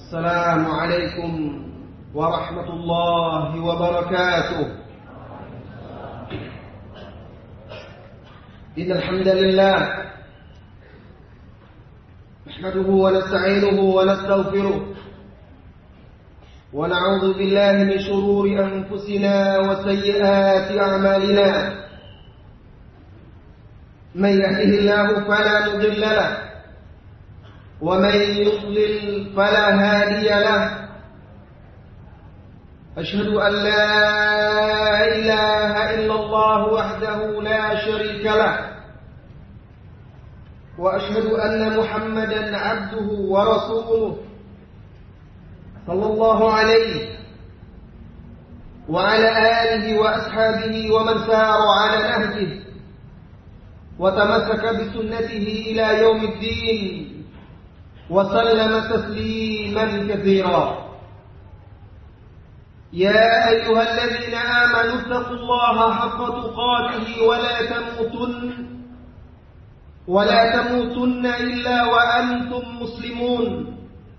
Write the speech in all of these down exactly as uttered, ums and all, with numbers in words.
السلام عليكم ورحمة الله وبركاته. إن الحمد لله نحمده ونستعينه ونستغفره ونعوذ بالله من شرور أنفسنا وسيئات أعمالنا. من يهده الله فلا مضل له ومن يضلل فلا هادي له. أشهد أن لا إله إلا الله وحده لا شريك له وأشهد أن محمدا عبده ورسوله صلى الله عليه وعلى آله وأصحابه ومن سار على نهجه وتمسك بسنته إلى يوم الدين وسلم تسليما كثيرا. يا أيها الذين آمنوا اتقوا الله حق تقاته ولا تموتن ولا تموتن إلا وأنتم مسلمون.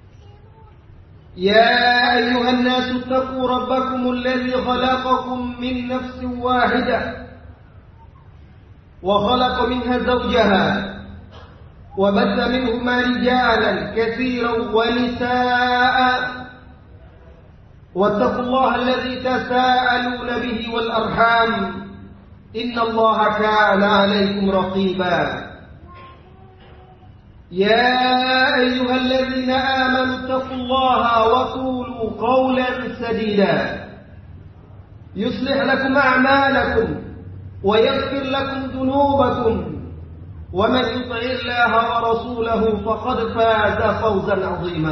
يا أيها الناس اتقوا ربكم الذي خلقكم من نفس واحدة وخلق منها زوجها وبث منهما رجالا كثيرا ونساء واتقوا الله الذي تساءلون به والأرحام إن الله كان عليكم رقيبا. يا أيها الذين آمنوا اتقوا الله وقولوا قولا سديدا يصلح لكم أعمالكم ويغفر لكم ذنوبكم ومن يطع الله ورسوله فقد فاز فوزا عظيما.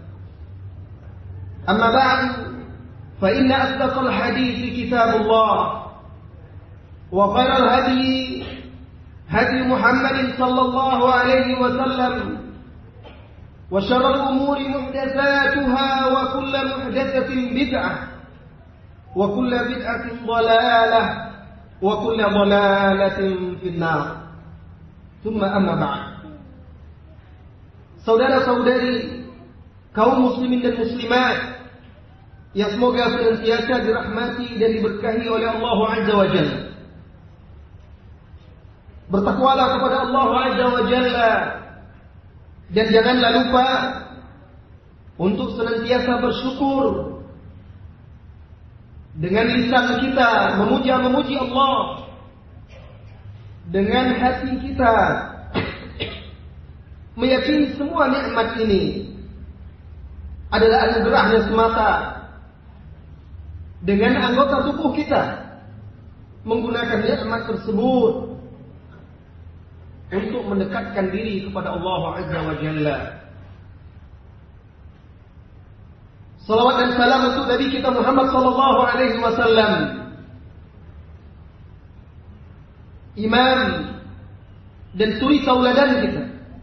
أما بعد فإن أصدق الحديث كتاب الله وخير الهدي هدي محمد صلى الله عليه وسلم وشر الأمور محدثاتها وكل محدثة بدعة وكل بدعة ضلالة وكل ضلالة في النار. ثم أما بعد. Saudara-saudari kaum muslimin dan muslimat yang semoga senantiasa dirahmati dan diberkahi oleh Allah Azza wa Jalla. Bertakwalah kepada Allah Azza wa Jalla dan janganlah lupa untuk senantiasa bersyukur dengan lisan kita memuja-memuji Allah, dengan hati kita meyakini semua nikmat ini adalah anugerahnya semata, dengan anggota tubuh kita menggunakan nikmat tersebut untuk mendekatkan diri kepada Allah Azza wa Jalla. Salawat dan salam untuk Nabi kita Muhammad sallallahu alaihi wasallam, imam dan suri tauladan kita,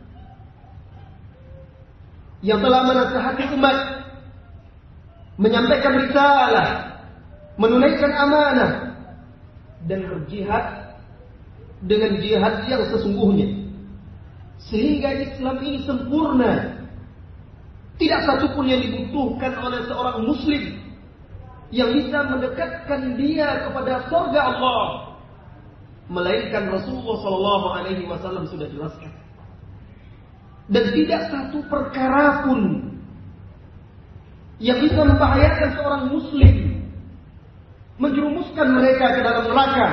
yang telah menasihati umat, menyampaikan risalah, menunaikan amanah dan berjihad dengan jihad yang sesungguhnya sehingga Islam ini sempurna. Tidak satupun yang dibutuhkan oleh seorang muslim yang bisa mendekatkan dia kepada surga Allah melainkan Rasulullah sallallahu alaihi wasallam sudah jelaskan. Dan tidak satu perkara pun yang bisa membahayakan seorang muslim, menjerumuskan mereka ke dalam neraka,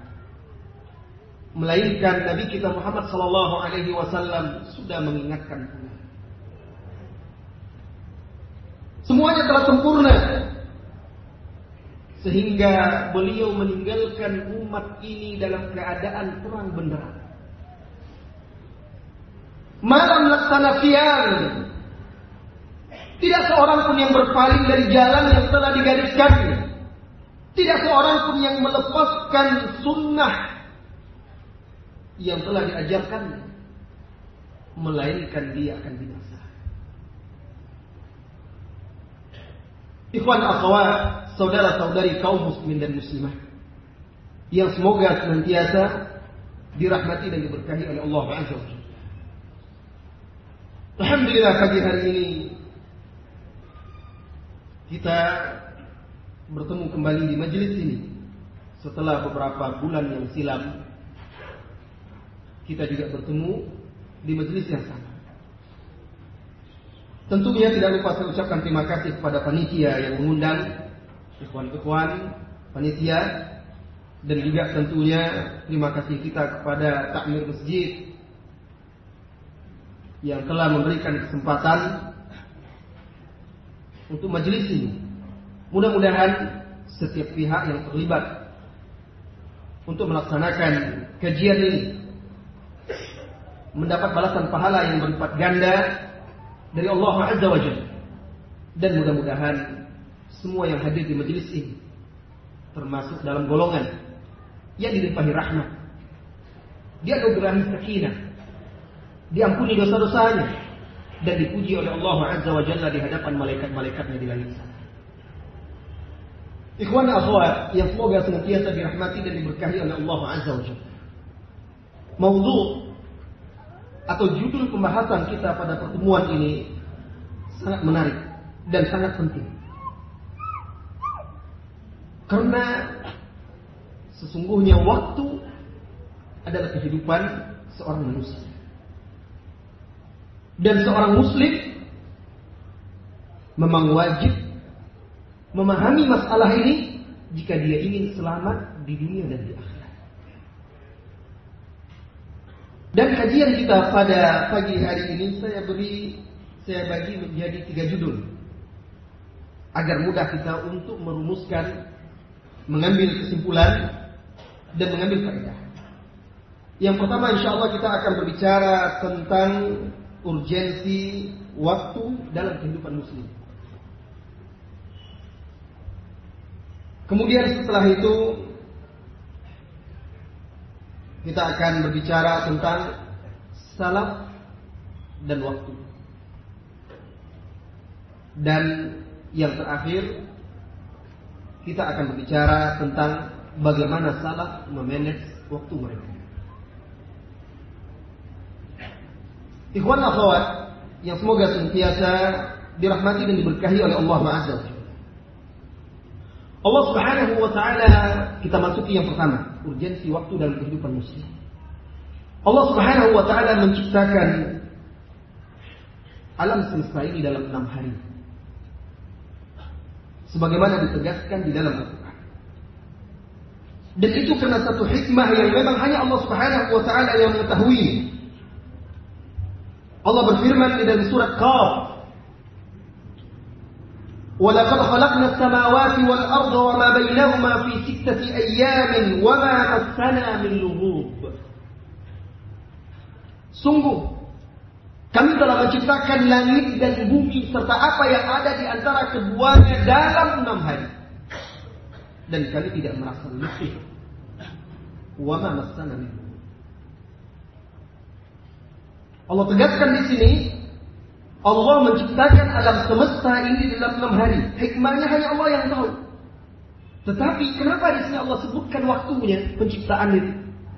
melainkan Nabi kita Muhammad sallallahu alaihi wasallam sudah mengingatkan pula. Semuanya telah sempurna sehingga beliau meninggalkan umat ini dalam keadaan terang benderang. Malam laksana siang, tidak seorang pun yang berpaling dari jalan yang telah digariskannya. Tidak seorang pun yang melepaskan sunnah yang telah diajarkannya, melainkan dia akan binasa. Ikhwan akhwat, saudara-saudari kaum muslimin dan muslimah yang semoga senantiasa dirahmati dan diberkahi oleh Allah Azza wa Jalla. Alhamdulillah pagi hari ini kita bertemu kembali di majelis ini setelah beberapa bulan yang silam. Kita juga bertemu di majelis yang sama. Tentunya tidak lupa saya ucapkan terima kasih kepada panitia yang mengundang, ikhwan-ikhwan panitia, dan juga tentunya terima kasih kita kepada takmir masjid yang telah memberikan kesempatan untuk majelis ini. Mudah-mudahan setiap pihak yang terlibat untuk melaksanakan kajian ini mendapat balasan pahala yang berlipat ganda dari Allah Azza wa Jalla. Dan mudah-mudahan semua yang hadir di majelis ini termasuk dalam golongan yang dilimpahi rahmat, dianugerahi sakinah, diampuni dosa-dosanya, dan dipuji oleh Allah Azza wa Jalla di hadapan malaikat-malaikatnya di langit sana. Ikhwan akhwat yang semoga senantiasa dirahmati dan diberkahi oleh Allah Azza wa Jalla. Maudhu' atau judul pembahasan kita pada pertemuan ini sangat menarik dan sangat penting. Karena sesungguhnya waktu adalah kehidupan seorang manusia. Dan seorang muslim memang wajib memahami masalah ini jika dia ingin selamat di dunia dan di akhirat. Dan kajian kita pada pagi hari ini saya beri, saya bagi menjadi tiga judul agar mudah kita untuk merumuskan, mengambil kesimpulan dan mengambil faedah. Yang pertama, insya Allah kita akan berbicara tentang urgensi waktu dalam kehidupan muslim. Kemudian setelah itu kita akan berbicara tentang salaf dan waktu. Dan yang terakhir kita akan berbicara tentang bagaimana salaf memanage waktu mereka. Ikhwan akhwat yang semoga senantiasa dirahmati dan diberkahi oleh Allah Azza wa Jalla. Allah Subhanahu wa taala, kita masuki yang pertama, urgensi waktu dalam kehidupan muslim. Allah Subhanahu wa taala menciptakan alam semesta ini dalam enam hari, sebagaimana ditegaskan di dalam Al-Quran. Dan itu karena satu hikmah yang memang hanya Allah Subhanahu wa taala yang mengetahui. Allah berfirman di dalam surat Qaf, وَلَقَدْ خَلَقْنَا السَّمَاوَاتِ وَالْأَرْضَ وَمَا بَيْنَهُمَا فِي سِتَّةِ أَيَّامٍ وَمَا مَسَّنَا مِنْ لُغُوبٍ. Sungguh kami telah menciptakan langit dan bumi serta apa yang ada di antara keduanya dalam enam hari, dan kami tidak merasa letih. وَمَا مَسَّنَا مِنْ لُغُوبٍ. Allah tegaskan di sini, Allah menciptakan alam semesta ini dalam enam hari. Hikmahnya hanya Allah yang tahu. Tetapi kenapa di sini Allah sebutkan waktunya penciptaan itu?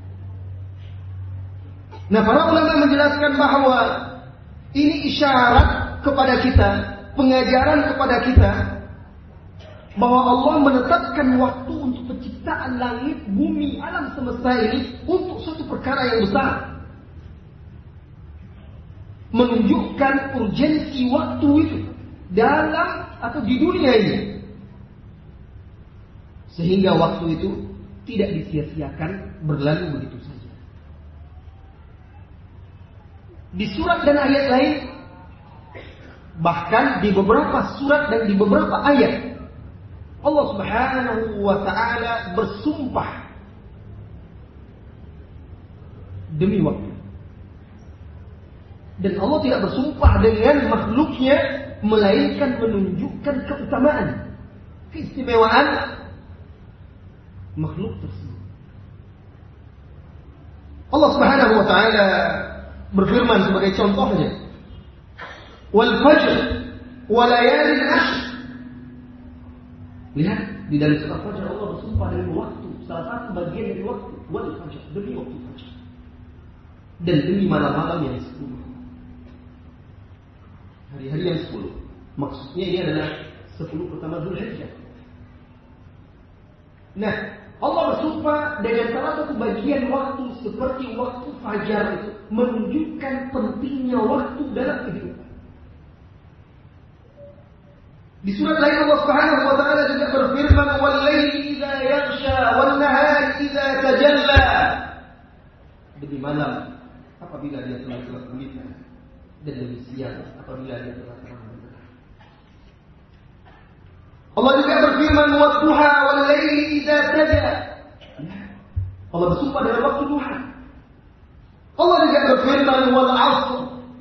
Nah, para ulama menjelaskan bahwa ini isyarat kepada kita, pengajaran kepada kita, bahwa Allah menetapkan waktu untuk penciptaan langit, bumi, alam semesta ini untuk suatu perkara yang besar. Menunjukkan urgensi waktu itu dalam atau di dunia ini, sehingga waktu itu tidak disia-siakan berlalu begitu saja. Di surat dan ayat lain, bahkan di beberapa surat dan di beberapa ayat, Allah Subhanahu wa taala bersumpah demi waktu. Dan Allah tidak bersumpah dengan makhluknya, melainkan menunjukkan keutamaan, keistimewaan makhluk tersebut. Allah Subhanahu wa taala berfirman sebagai contohnya, wal fajr wa layalin ashr. Lihat di dalam surah Fajar Allah bersumpah dengan waktu, salah satu bagian dari waktu, wal fajr, demi waktu fajar, dan demi malam-malam yang sepuluh, hari-hari yang sepuluh. Maksudnya ini adalah sepuluh pertama Dzulhijjah. Nah, Allah bersumpah dengan salah satu bagian waktu seperti waktu fajar itu menunjukkan pentingnya waktu dalam kehidupan. Di surat lain Allah Subhanahu wa taala juga berfirman, "Wal laili idza yaghsha wan nahari idza tajalla." Demi malam apabila dia telah gelap gulita, dan demi siang apabila dia telah terang benderang. Allah juga berfirman, "Wadduha wal laili idza saja." Allah bersumpah dalam waktu duha. Allah juga berfirman, "Wal 'ashr."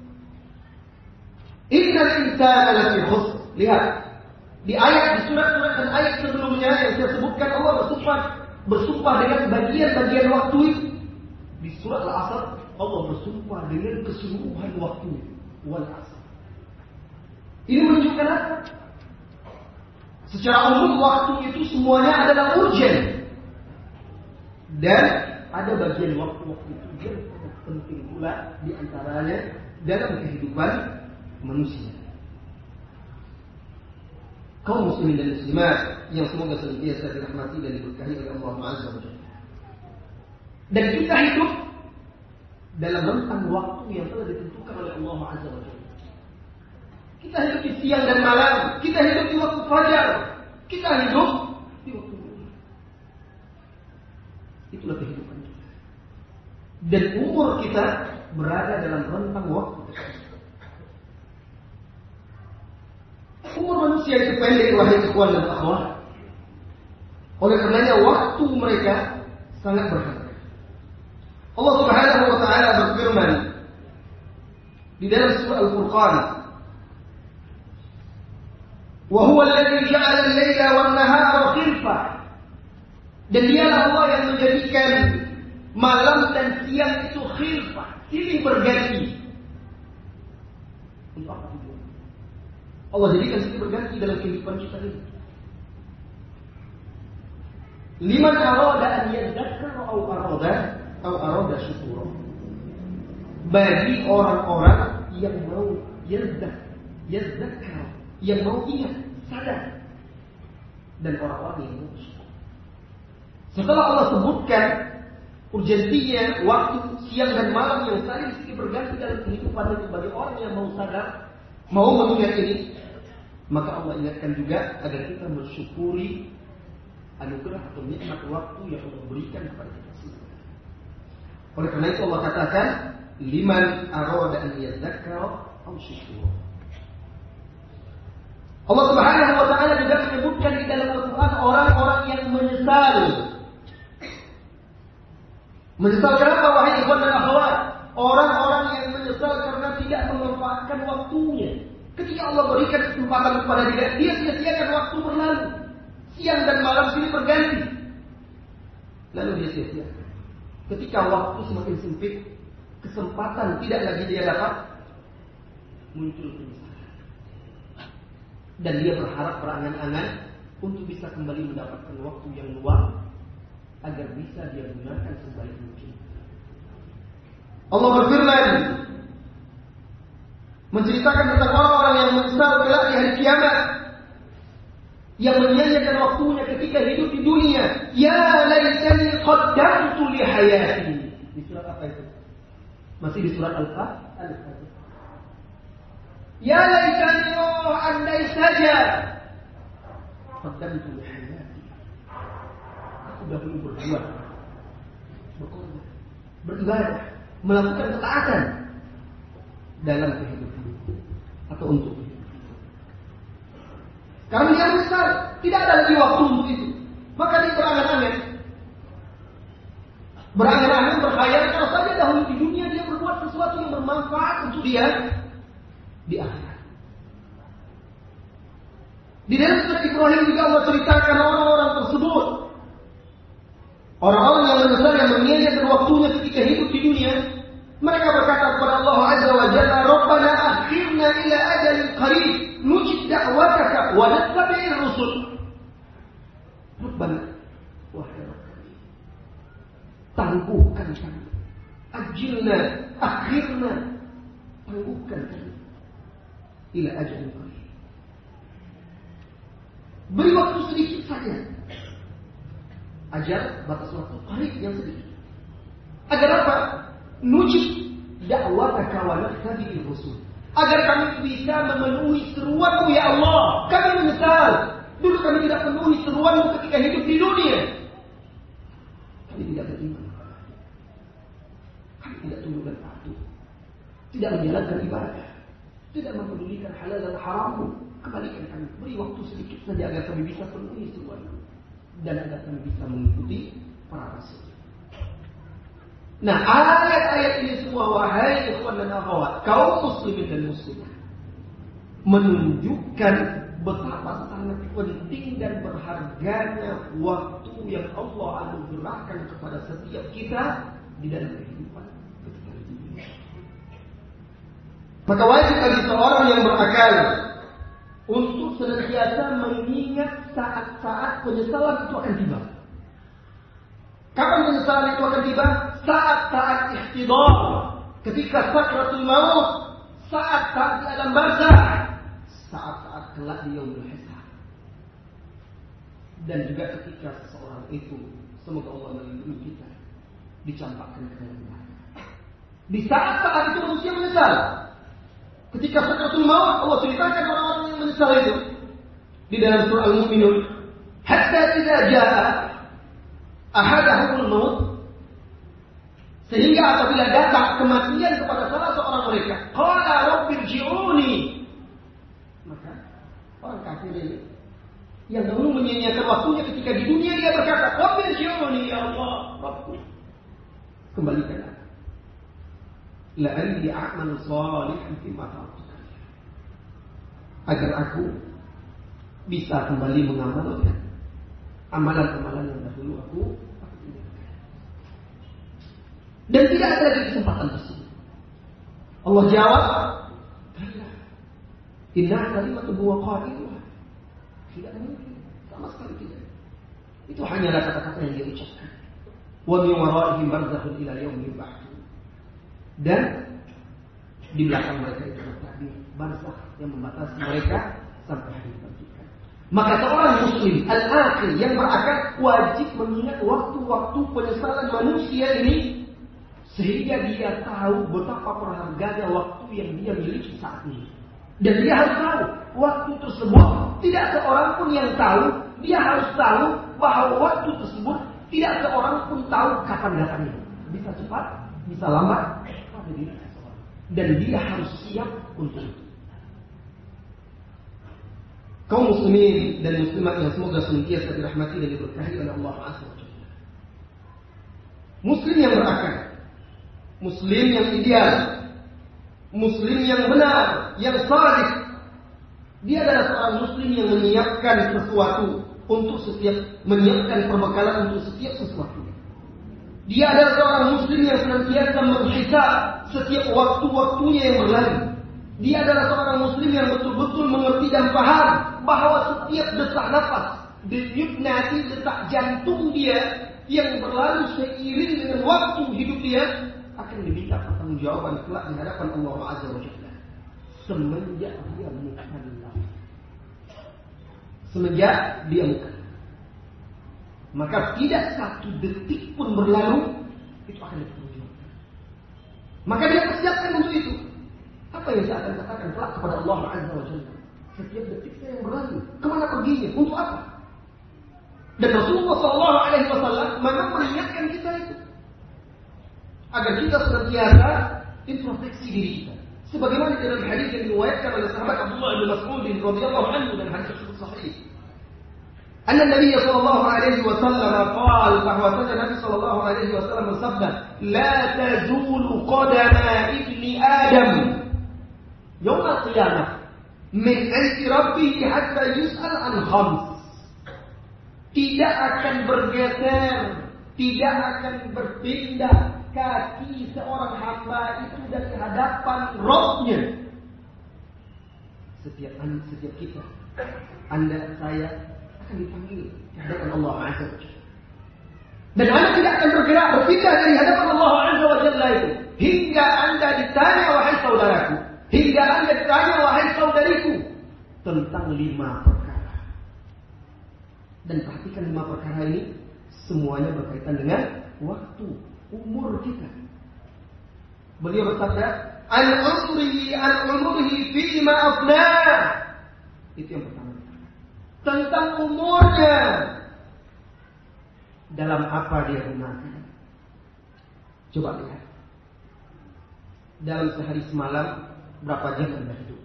Innal insana lafi khusr. Lihat, di ayat, di surat-surat dan ayat sebelumnya yang saya sebutkan, Allah bersumpah bersumpah dengan bagian-bagian waktu itu. Di surat Al-Asr Allah bersumpah dengan keseluruhan waktu. Wal 'ashr. Ini menunjukkan apa? Secara umum waktu itu semuanya adalah urgen. Dan ada bagian waktu-waktu itu yang sangat penting pula di antaranya dalam kehidupan manusia. Kaum muslimin dan muslimat yang semoga senantiasa dirahmati dan diberkahi oleh Allah Azza wa Jalla. Dan kita hidup dalam rentang waktu yang telah ditentukan oleh Allah Azza wa Jalla. Kita hidup di siang dan malam, kita hidup di waktu fajar, kita hidup di waktu duha. Itulah kehidupan kita. Dan umur kita berada dalam rentang waktu tersebut. Umur manusia itu pendek, wahai ikhwan dan akhwat. Oleh karenanya waktu mereka sangat berharga. Allah Subhanahu wa taala berfirman di dalam surah Al-Furqan, "Wa huwa alladzi ja'ala al-laila wan-nahara khilfah." Dan dialah Allah yang menjadikan malam dan siang itu khilfah, silih berganti. Untuk apa itu? Allah jadikan silih berganti dalam kehidupan kita ini. Liman arada an yadzakkara aw arada aw arada syukura. Bagi orang-orang yang mau yazdak, yadzakkar, yang mau ingat, sadar, dan orang-orang yang mau syukur. Setelah Allah sebutkan urgensinya waktu siang dan malam yang saling silih berganti dalam kehidupan itu bagi orang yang mau sadar, mau mengingat ini, maka Allah ingatkan juga agar kita mensyukuri anugerah atau nikmat waktu yang Allah berikan kepada kita semua. Oleh karena itu Allah katakan, "Liman arada an yadzakkara aw syukura." Allah Subhanahu wa taala juga menyebutkan di dalam Al-Qur'an orang-orang yang menyesal. Menyesal kenapa, wahai ikhwan dan akhwat? Orang-orang yang menyesal karena tidak memanfaatkan waktunya. Ketika Allah berikan kesempatan kepada dia, dia sia-siakan waktu berlalu. Siang dan malam silih berganti. Lalu dia sia-siakan. Ketika waktu semakin sempit, kesempatan tidak lagi dia dapat, muncul penyesalan. Dan dia berharap berangan-angan untuk bisa kembali mendapatkan waktu yang luang agar bisa dia gunakan sebaik mungkin. Allah berfirman menceritakan tentang orang-orang yang menyesal kelak di hari kiamat, yang menyia-nyiakan waktunya ketika hidup di dunia. Ya laitani qaddamtu li hayati. Di surat apa itu? Masih di surat Al-Fatihah. Ya laitani, oh andai saja qaddamtu li hayati. Aku dahulu berbuat, berkorban, beribadah, melakukan ketaatan dalam kehidupan atau untuk hidup. Karena dia besar, tidak ada lagi waktu untuk itu. Maka dia berangan-angan, berangan-angan, berkhayal kalau saja dahulu di dunia dia berbuat sesuatu yang bermanfaat untuk dia di akhirat. Di dalam surat Ibrahim juga Allah ceritakan orang-orang tersebut, orang-orang yang menyesal, yang menyia-nyiakan waktunya ketika hidup di dunia. Mereka berkata kepada Allah Azza wa Jalla, "Rabbana akhirna ila ajalin qarib nujib da'wataka wa nattabi'ir rusul." Rabbana, wahai Rabb kami, tangguhkan kami, ajilna, akhirna, tangguhkan kami ila ajalin qarib, Beri waktu sedikit saja. Ajar batas waktu qarib yang sedikit. Agar apa? Nujib da'wataka wa nattabi'ir rusul. Agar kami bisa memenuhi seruanmu ya Allah. Kami menyesal. Dulu kami tidak penuhi seruanmu ketika hidup di dunia. Kami tidak beriman. Kami tidak tunduk dan patuh. Tidak menjalankan ibadah. Tidak mempedulikan halal dan harammu. Kembalikan kami. Beri waktu sedikit saja agar kami bisa penuhi seruanmu. Dan agar kami bisa mengikuti para rasul. Nah, ayat-ayat ini semua, wahai ikhwan dan akhwat, kaum muslimin dan muslimat, menunjukkan betapa sangat penting dan berharganya waktu yang Allah anugerahkan kepada setiap kita di dalam kehidupan ketika di dunia. Maka wajib bagi seorang yang berakal untuk senantiasa mengingat saat-saat penyesalan itu akan tiba. Kapan penyesalan itu akan tiba? Saat-saat ihtidar, ketika sakratul maut, saat-saat di alam barzakh, saat-saat kelak di yaumul hisab. Dan juga ketika seseorang itu, semoga Allah melindungi kita, dicampakkan ke dalam neraka. Di saat-saat itu manusia menyesal. Ketika sakratul maut, Allah ceritakan orang-orang yang menyesal itu di dalam surah Al-Mu'minun. Hatta idza jaa ahadahumul maut, sehingga apabila datang kematian kepada salah seorang mereka, qala rabbirji'uni, maka orang kafir ini yang dahulu menyia-nyiakan waktunya ketika di dunia, dia berkata, rabbirji'uni ya Allah, Rabbku, kembalikan aku, la'alli a'malu shalihan fima taraktu, agar aku bisa kembali mengamalkan amalan-amalan yang dahulu aku dan tidak ada lagi kesempatan tersebut. Allah jawab, inna kalimatu huwa qailuha. Tidak mungkin, sama sekali tidak. Itu hanyalah kata-kata yang dia ucapkan. Wa min waraihim barzakhun ila yaumil yub'atsun. Dan di belakang mereka itu ada barzakh yang membatasi mereka sampai hari dibangkitkan. Maka seorang muslim al-aqil yang berakal wajib mengingat waktu-waktu penyesalan manusia ini, sehingga dia tahu betapa berharganya waktu yang dia miliki saat ini. Dan dia harus tahu waktu tersebut tidak seorang pun yang tahu. Dia harus tahu bahwa waktu tersebut tidak seorang pun tahu kapan datangnya. Bisa cepat, bisa lambat, pada diri seseorang. Dan dia harus siap untuk itu. Kaum muslimin dan muslimat yang semoga senantiasa dirahmati dan diberkahi oleh Allah Azza wa Jalla. Muslim yang berakal, muslim yang ideal, muslim yang benar, yang salih, dia adalah seorang muslim yang menyiapkan sesuatu untuk setiap, menyiapkan perbekalan untuk setiap sesuatu. Dia adalah seorang muslim yang senantiasa menghisab setiap waktu-waktunya yang berlalu. Dia adalah seorang muslim yang betul-betul mengerti dan paham bahwa setiap desak nafas, denyut nadi, detak jantung dia yang berlalu seiring dengan waktu hidup dia akan diminta pertanggungjawaban kelak di hadapan Allah Azza wa Jalla. Semenjak dia mukallaf, semenjak dia mukallaf, maka tidak satu detik pun berlalu itu akan dipertanggungjawabkan. Maka dia persiapkan untuk itu. Apa yang saya akan katakan kelak kepada Allah Azza wa Jalla? Setiap detik saya yang berlalu, kemana perginya? Untuk apa? Dan Rasulullah Sallallahu Alaihi Wasallam memang mengingatkan kita itu, agar kita senantiasa introspeksi diri kita. Sebagaimana dalam hadis yang diriwayatkan oleh sahabat Abdullah bin Mas'ud radhiyallahu anhu dan hadis sahih. Anna Nabi sallallahu alaihi wasallam qaal, bahwasanya Nabi sallallahu alaihi wasallam bersabda, "La tazulu qadama ibni Adam yaum al-qiyamah min 'inda rabbih hatta yus'al an khams." Tidak akan bergeser, tidak akan berpindah kaki seorang hamba itu dari hadapan Rabb-nya. Setiap anda, setiap kita, anda, saya akan dipanggil di hadapan Allah Azza wa Jalla. Dan anda tidak akan bergerak berpindah dari hadapan Allah Azza wa Jalla itu hingga anda ditanya, wahai saudaraku, hingga anda ditanya, wahai saudariku, tentang lima perkara. Dan perhatikan lima perkara ini, semuanya berkaitan dengan waktu, umur kita. Beliau bersabda, an umrihi an umrihi fima afna. Itu yang pertama. Tentang umurnya, dalam apa dia gunakan. Coba lihat, dalam sehari semalam berapa jam Anda hidup?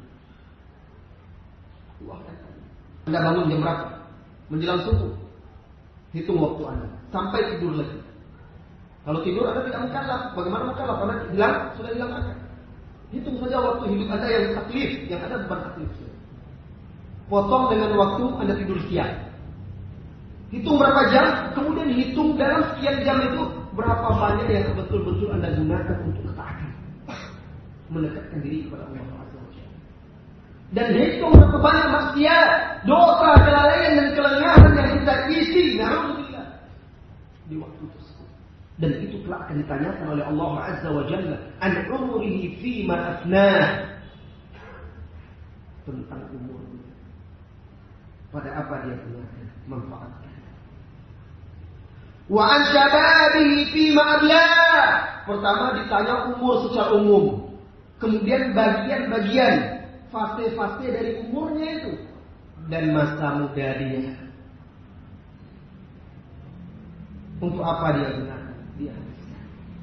Anda bangun jam berapa? Menjelang subuh. Hitung waktu Anda sampai tidur lagi. Kalau tidur Anda tidak mukallaf. Bagaimana mukallaf? Karena hilang, sudah hilang akal. Hitung saja waktu hidup Anda yang taklif, yang ada bukan taklif. Potong dengan waktu Anda tidur siang. Hitung berapa jam, kemudian hitung dalam sekian jam itu berapa banyak yang betul-betul Anda gunakan untuk ketaatan, mendekatkan diri kepada Allah Azza wa Jalla. Dan hitung berapa banyak maksiat, dosa, kelalaian dan kelengahan yang kita isi, na'udzubillah, di waktu tersebut. Dan itu telah akan ditanyakan oleh Allah Azza wa Jalla, an umrihi fima afnah, tentang umurnya, pada apa dia gunakan, manfaatkan. Wa an syababihi fima ablah. Pertama ditanya umur secara umum, kemudian bagian-bagian, fase-fase dari umurnya itu, dan masa muda dia. Untuk apa dia gunakan? Dia habiskan.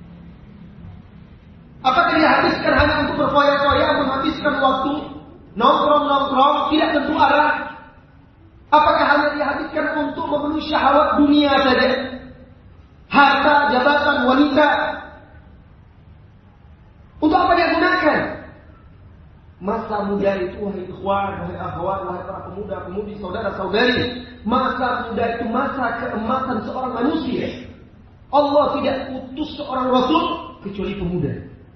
Apakah dia habiskan hanya untuk berfoya-foya, menghabiskan waktu nongkrong-nongkrong, tidak tentu arah? Apakah hanya dia habiskan untuk memenuhi syahwat dunia saja? Harta, jabatan, wanita. Untuk apa dia gunakan? Masa muda itu, wahai ikhwan, wahai akhwat, wahai para pemuda, pemudi, saudara-saudari, masa muda itu masa keemasan seorang manusia. Allah tidak utus seorang rasul kecuali pemuda.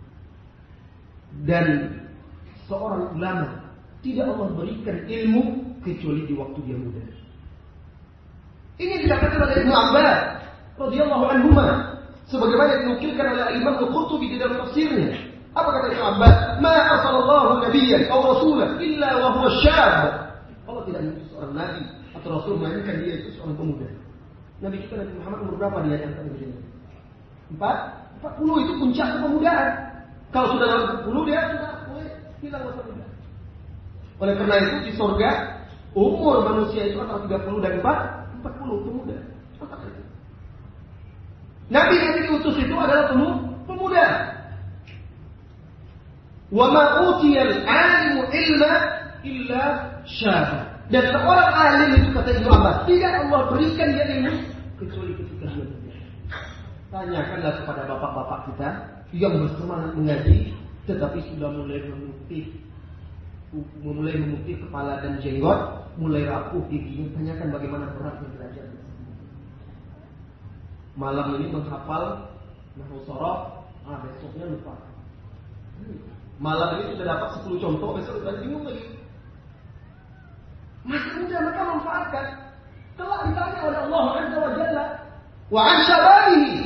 Dan seorang ulama tidak Allah berikan ilmu kecuali di waktu dia muda. Ini dikatakan oleh Ibnu Abbas radhiyallahu anhuma, sebagaimana dinukilkan oleh Imam Al-Qurtubi di dalam tafsirnya. Apa kata Ibnu Abbas? Ma arsalallahu nabiyyan aw rasulan illa wa huwa syab. Allah tidak mengutus seorang nabi atau rasul melainkan dia itu seorang pemuda. Nabi kita Nabi Muhammad umur berapa dia yang akan begini? Empat, empat puluh itu puncak kepemudaan. Kalau sudah dalam empat puluh dia sudah mulai hilang masa muda. Oleh karena itu di surga umur manusia itu antara tiga puluh dan empat puluh pemuda. Nabi yang diutus itu adalah pemuda. Wa ma utiyal alimu ilma illa syaba. Dan seorang alim itu kata Ibnu Abbas, tidak Allah berikan dia ilmu kecuali ketika dia muda. Tanyakanlah kepada bapak-bapak kita yang bersemangat mengaji tetapi sudah mulai memutih mulai memutih kepala dan jenggot, mulai rapuh giginya. Tanyakan bagaimana beratnya belajar. Malam ini menghafal nahwu shorof, ah besoknya lupa. Malam ini sudah dapat sepuluh contoh, besok sudah bingung lagi. Masa muda maka manfaatkan. Telah ditanya oleh Allah Azza wa Jalla, wa an syababihi.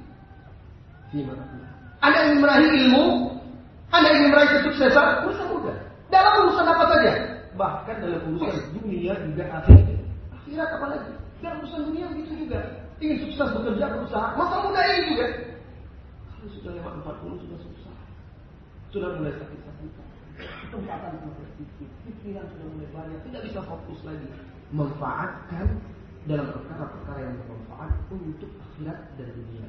Anda ingin meraih ilmu, Anda ingin meraih kesuksesan, masa muda. Dalam urusan apa saja, bahkan dalam urusan dunia juga akhirat. Akhirat apa lagi? Dalam urusan dunia begitu juga. Ingin sukses bekerja, berusaha, masa muda ini juga. Kalau sudah lewat empat puluh sudah susah, sudah mulai sakit-sakitan, kesempatan semakin sedikit, pikiran sudah mulai banyak, tidak bisa fokus lagi. Manfaatkan dalam perkara-perkara yang bermanfaat untuk akhirat dan dunia.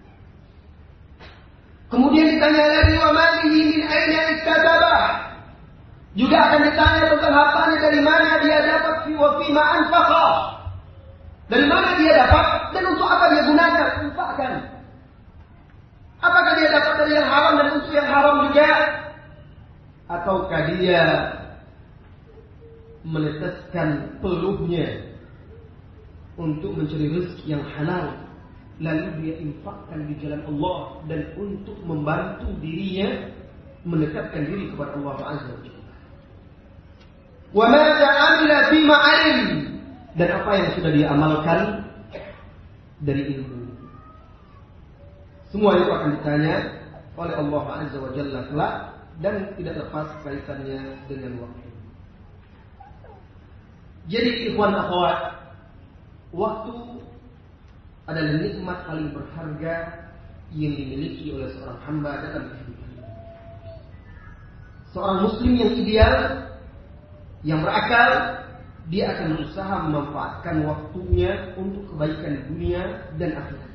Kemudian ditanya lagi, wa malihi min aina iktasabah. Juga akan ditanya tentang hartanya, dari mana dia dapat, wa fima anfaqah. Dari mana dia dapat dan untuk apa dia gunakan, infakkan. Apakah dia dapat dari yang haram dan untuk yang haram juga? Ataukah dia meneteskan peluhnya untuk mencari rezeki yang halal, lalu dia infakkan di jalan Allah dan untuk membantu dirinya mendekatkan diri kepada Allah Azza wa Jalla. Wa ma ta'amila fima 'alim, dan apa yang sudah dia amalkan dari ilmu. Semua itu akan ditanya oleh Allah Azza wa Jalla kelak dan tidak lepas kaitannya dengan waktu. Jadi ikhwan akhwat, waktu adalah nikmat paling berharga yang dimiliki oleh seorang hamba dalam kehidupan. Seorang muslim yang ideal, yang berakal, dia akan berusaha memanfaatkan waktunya untuk kebaikan dunia dan akhirat.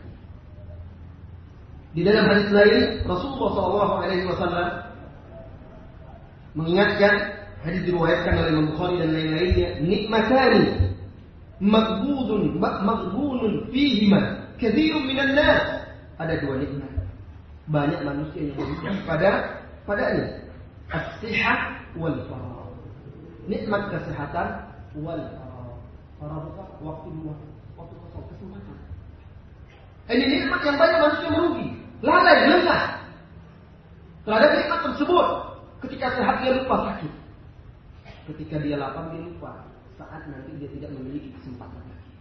Di dalam hadis lain, Rasulullah shallallahu alaihi wasallam mengingatkan, hadis diriwayatkan oleh Imam Bukhari dan lain-lainnya, nikmatani maghbudun maghbunun fihima katsirun minan nas. Ada dua nikmat, banyak manusia yang berhujah pada padanya. As-sihah wal faragh. Nikmat kesehatan wal faragh. Faragh itu waktu luang, waktu kosong, kesempatan. Ini nikmat yang banyak manusia merugi, lalai, lengah terhadap nikmat tersebut. Ketika sehat dia lupa sakit, ketika dia lapar dia lupa saat nanti dia tidak memiliki kesempatan lagi.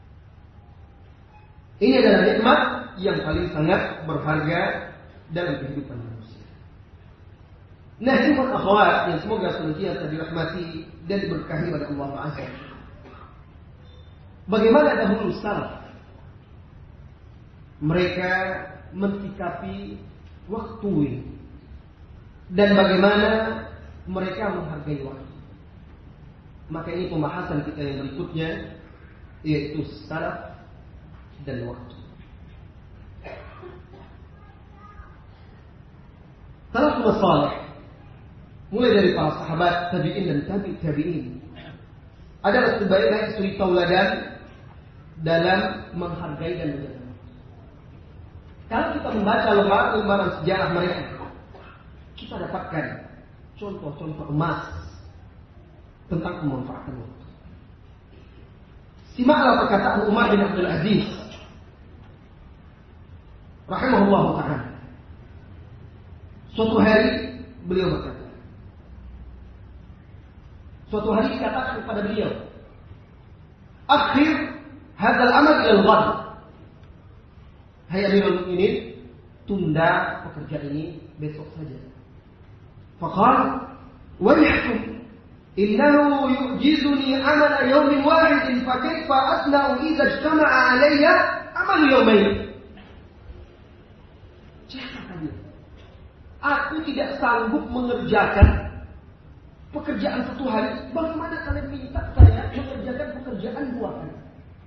Ini adalah nikmat yang paling sangat berharga dalam kehidupan manusia. Nah, ikhwan akhwat yang semoga senantiasa dirahmati dan diberkahi oleh Allah Azza. Bagaimana dahulu salaf mereka mensikapi waktu ini, dan bagaimana mereka menghargai waktu. Maka ini pembahasan kita yang berikutnya, yaitu salaf dan waktu. Salafus salih, mulai dari para sahabat, tabi'in dan tabi' tabi'in, adalah sebaik-baik suri tauladan dalam menghargai dan menjaga. Kalau kita membaca lembaran sejarah mereka, kita dapatkan contoh-contoh emas tentang pemanfaatan waktu. Simaklah perkataan Umar bin Abdul Aziz rahimahullah ta'ala. Suatu hari beliau berkata, suatu hari dikatakan kepada beliau, akhir hadzal amal ila al-ghad. Hai Amirul Mukminin, tunda pekerjaan ini besok saja. Faqala wayhakum innahu yu'jizuni amala yawmin wahidin fa kaifa asna'u idza ijtama'a alayya amal yawmayn. Aku tidak sanggup mengerjakan pekerjaan satu hari. Bagaimana kalian minta saya mengerjakan pekerjaan dua hari?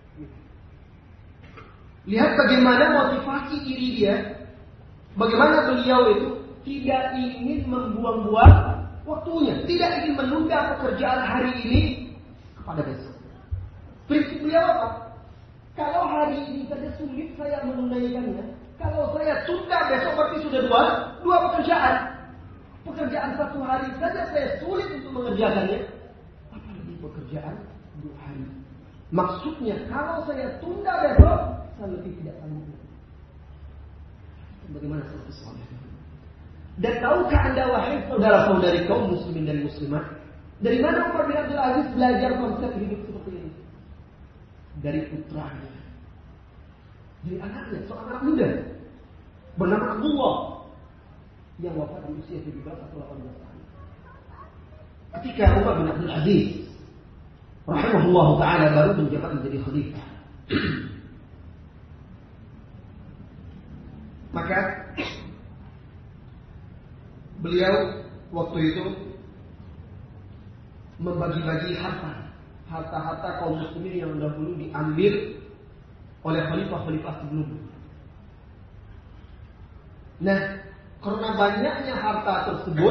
Lihat bagaimana motivasi diri dia. Bagaimana beliau itu tidak ingin membuang-buang waktunya, tidak ingin menunda pekerjaan hari ini kepada besok. Prinsip beliau apa? Kalau hari ini saja sulit saya menunaikannya, kalau saya tunda besok berarti sudah dua, dua pekerjaan. Pekerjaan satu hari saja saya sulit untuk mengerjakannya, apalagi pekerjaan dua hari. Maksudnya kalau saya tunda besok, saya lebih tidak sanggup. Bagaimana sesuatu? Dan tahukah anda wahai saudara-saudari kaum muslimin dan muslimat, dari mana Umar bin Abdul Aziz belajar konsep hidup seperti ini? Dari putranya, dari anaknya, seorang anak muda bernama Abdullah yang wafat di usia tujuh belas atau delapan belas tahun. Ketika Umar bin Abdul Aziz rahimahullah ta'ala baru menjabat menjadi khalifah, maka beliau waktu itu membagi-bagi harta, harta-harta kaum muslimin yang dahulu diambil oleh khalifah-khalifah sebelumnya. Nah, karena banyaknya harta tersebut,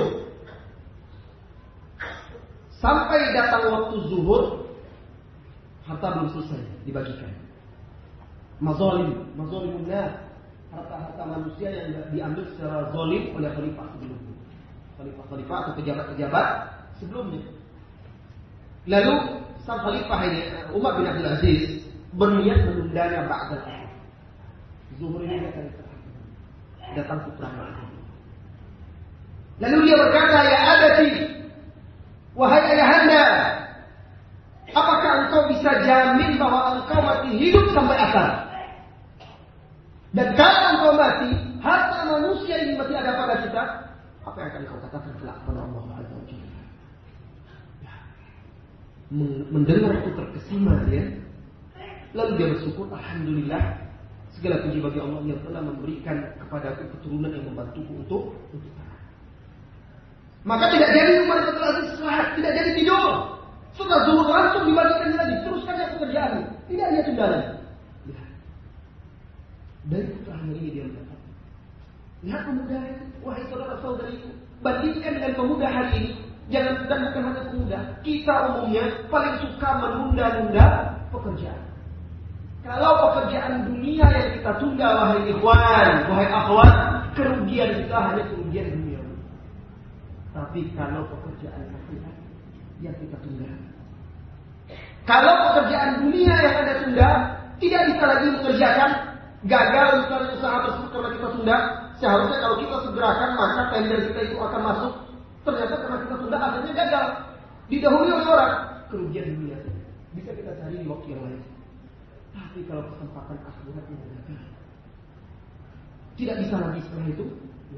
sampai datang waktu zuhur, harta belum selesai dibagikan. Mazalim, mazalimun nas, harta-harta manusia yang diambil secara zalim oleh khalifah sebelumnya, khalifah-khalifah atau pejabat-pejabat sebelumnya. Lalu sang khalifah ini, Umar bin Abdul Aziz, berniat menundanya ba'da al-akhir. Zuhur ini datang datang putranya. Lalu dia berkata, ya abati, wahai ayahanda, apakah engkau bisa jamin bahwa engkau masih hidup sampai asar? Dan kalau engkau mati, harta manusia ini masih ada pada kita, apa yang akan kau katakan kelak kepada Allah Azza wa Jalla? Mendengar itu terkesima dia, Lalu dia bersyukur, alhamdulillah, segala puji bagi Allah yang telah memberikan kepadaku keturunan yang membantuku untuk untuk taat. Maka tidak jadi Umar bin Abdul Aziz istirahat, tidak jadi tidur. Setelah zuhur langsung dibagikan lagi, teruskan saja pekerjaannya. Tidak dia tunda lagi. Lihat. Dari putranya ini dia mendapat. Lihat pemuda itu, wahai saudara-saudariku, bandingkan dengan pemuda hari ini. Jangan, dan bukan hanya pemuda, kita umumnya paling suka menunda-nunda pekerjaan. Kalau pekerjaan dunia yang kita tunda, wahai ikhwan, wahai akhwat, kerugian kita hanya kerugian dunia. Tapi kalau pekerjaan akhirat yang kita tunda, kalau pekerjaan dunia yang Anda tunda tidak bisa lagi mengerjakan, gagal misalnya usaha tersebut karena kita tunda, seharusnya kalau kita segerakan maka tender kita itu akan masuk. Ternyata karena kita tunda akhirnya gagal, didahului oleh orang, kerugian dunia bisa kita cari di waktu yang lain. Tapi kalau kesempatan akhirat yang gagal, tidak bisa lagi setelah itu.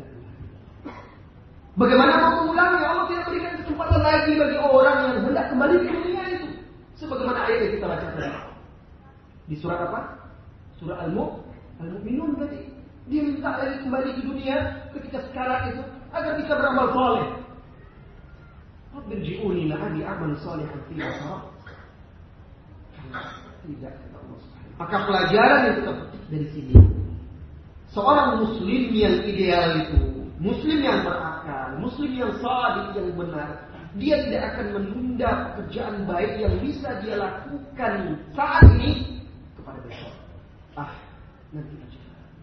Bagaimana mau mengulangnya? Allah tidak berikan kesempatan lagi bagi orang yang hendak kembali ke dunia itu. Sebagaimana ayat yang kita baca tadi. Di surat apa? Surah Al-Mu'minun tadi. Dia minta lagi kembali ke dunia ketika sekarang itu agar bisa beramal soleh. Rabbirji'uni la'ali amal salihan fi ma tidak kata Allah. Maka pelajaran yang kita petik dari sini, seorang muslim yang ideal itu, muslim yang berakal, muslim yang shadiq, yang benar, dia tidak akan menunda pekerjaan baik yang bisa dia lakukan saat ini kepada besok. Ah, nanti aja.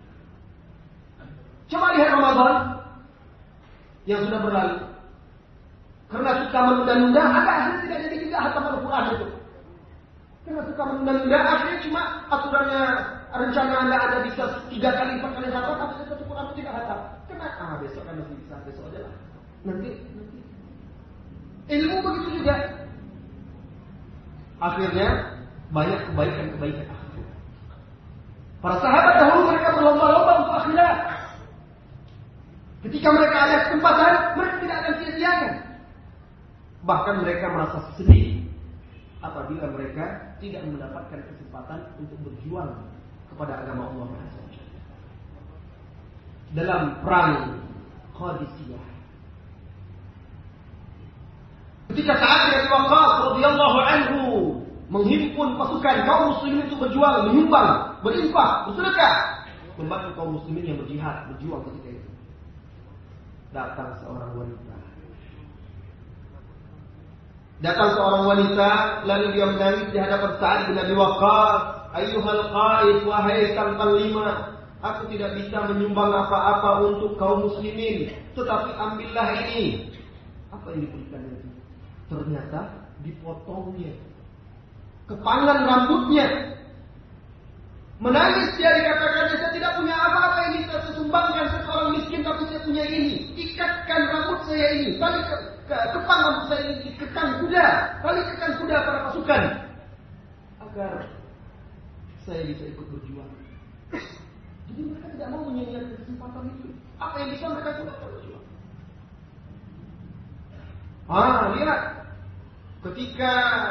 Coba lihat Ramadan yang sudah berlalu. Karena suka menunda-nunda, Anda akhirnya tidak jadi tidak hatam Al-Quran itu. Karena suka menunda-nunda, akhirnya cuma aturannya rencana Anda ada bisa tiga kali, empat kali hatam, tapi satu Quran tidak hatam. Kenapa? Ah, besok kan masih bisa, besok aja lah. Nanti, nanti. Ilmu begitu juga. Akhirnya banyak kebaikan-kebaikan akhirat. Para sahabat dahulu mereka berlomba-lomba untuk akhirat. Ketika mereka ada kesempatan, mereka tidak akan sia-siakan. Bahkan mereka merasa sedih apabila mereka tidak mendapatkan kesempatan untuk berjuang kepada agama Allah. Dalam perang Qadisiyah, ketika Sa'ad bin Abi Waqqas radhiyallahu anhu menghimpun pasukan kaum muslimin untuk berjuang, menyumbang, berinfak, bersedekah, membantu kaum muslimin yang berjihad, berjuang ketika itu. Datang seorang wanita. Datang seorang wanita, lalu dia menangis di hadapan Sa'ad bin Abi Waqqas. Ayyuhal qa'id, wahai sang panglima, aku tidak bisa menyumbang apa-apa untuk kaum muslimin, tetapi ambillah ini. Apa yang diberikannya itu? Ternyata dipotongnya kepangan rambutnya. Menangis dia, dikatakannya, saya tidak punya apa-apa yang bisa saya sumbangkan, saya seorang miskin, tapi saya punya ini. Ikatkan rambut saya ini, tali ke, ke, kepang rambut saya ini, dikekang kuda, tali kekang kuda para pasukan, agar saya bisa ikut berjuang. Jadi mereka tidak mau menyia-nyiakan kesempatan itu. Apa yang bisa mereka gunakan berjuang? Ah, lihat, ketika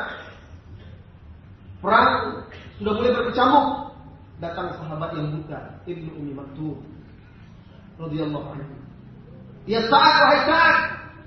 perang sudah mulai berkecamuk, datang sahabat yang buta, Ibnu Ummi Maktum radhiyallahu anhu. Ya Sa'ad, wahai Sa'ad,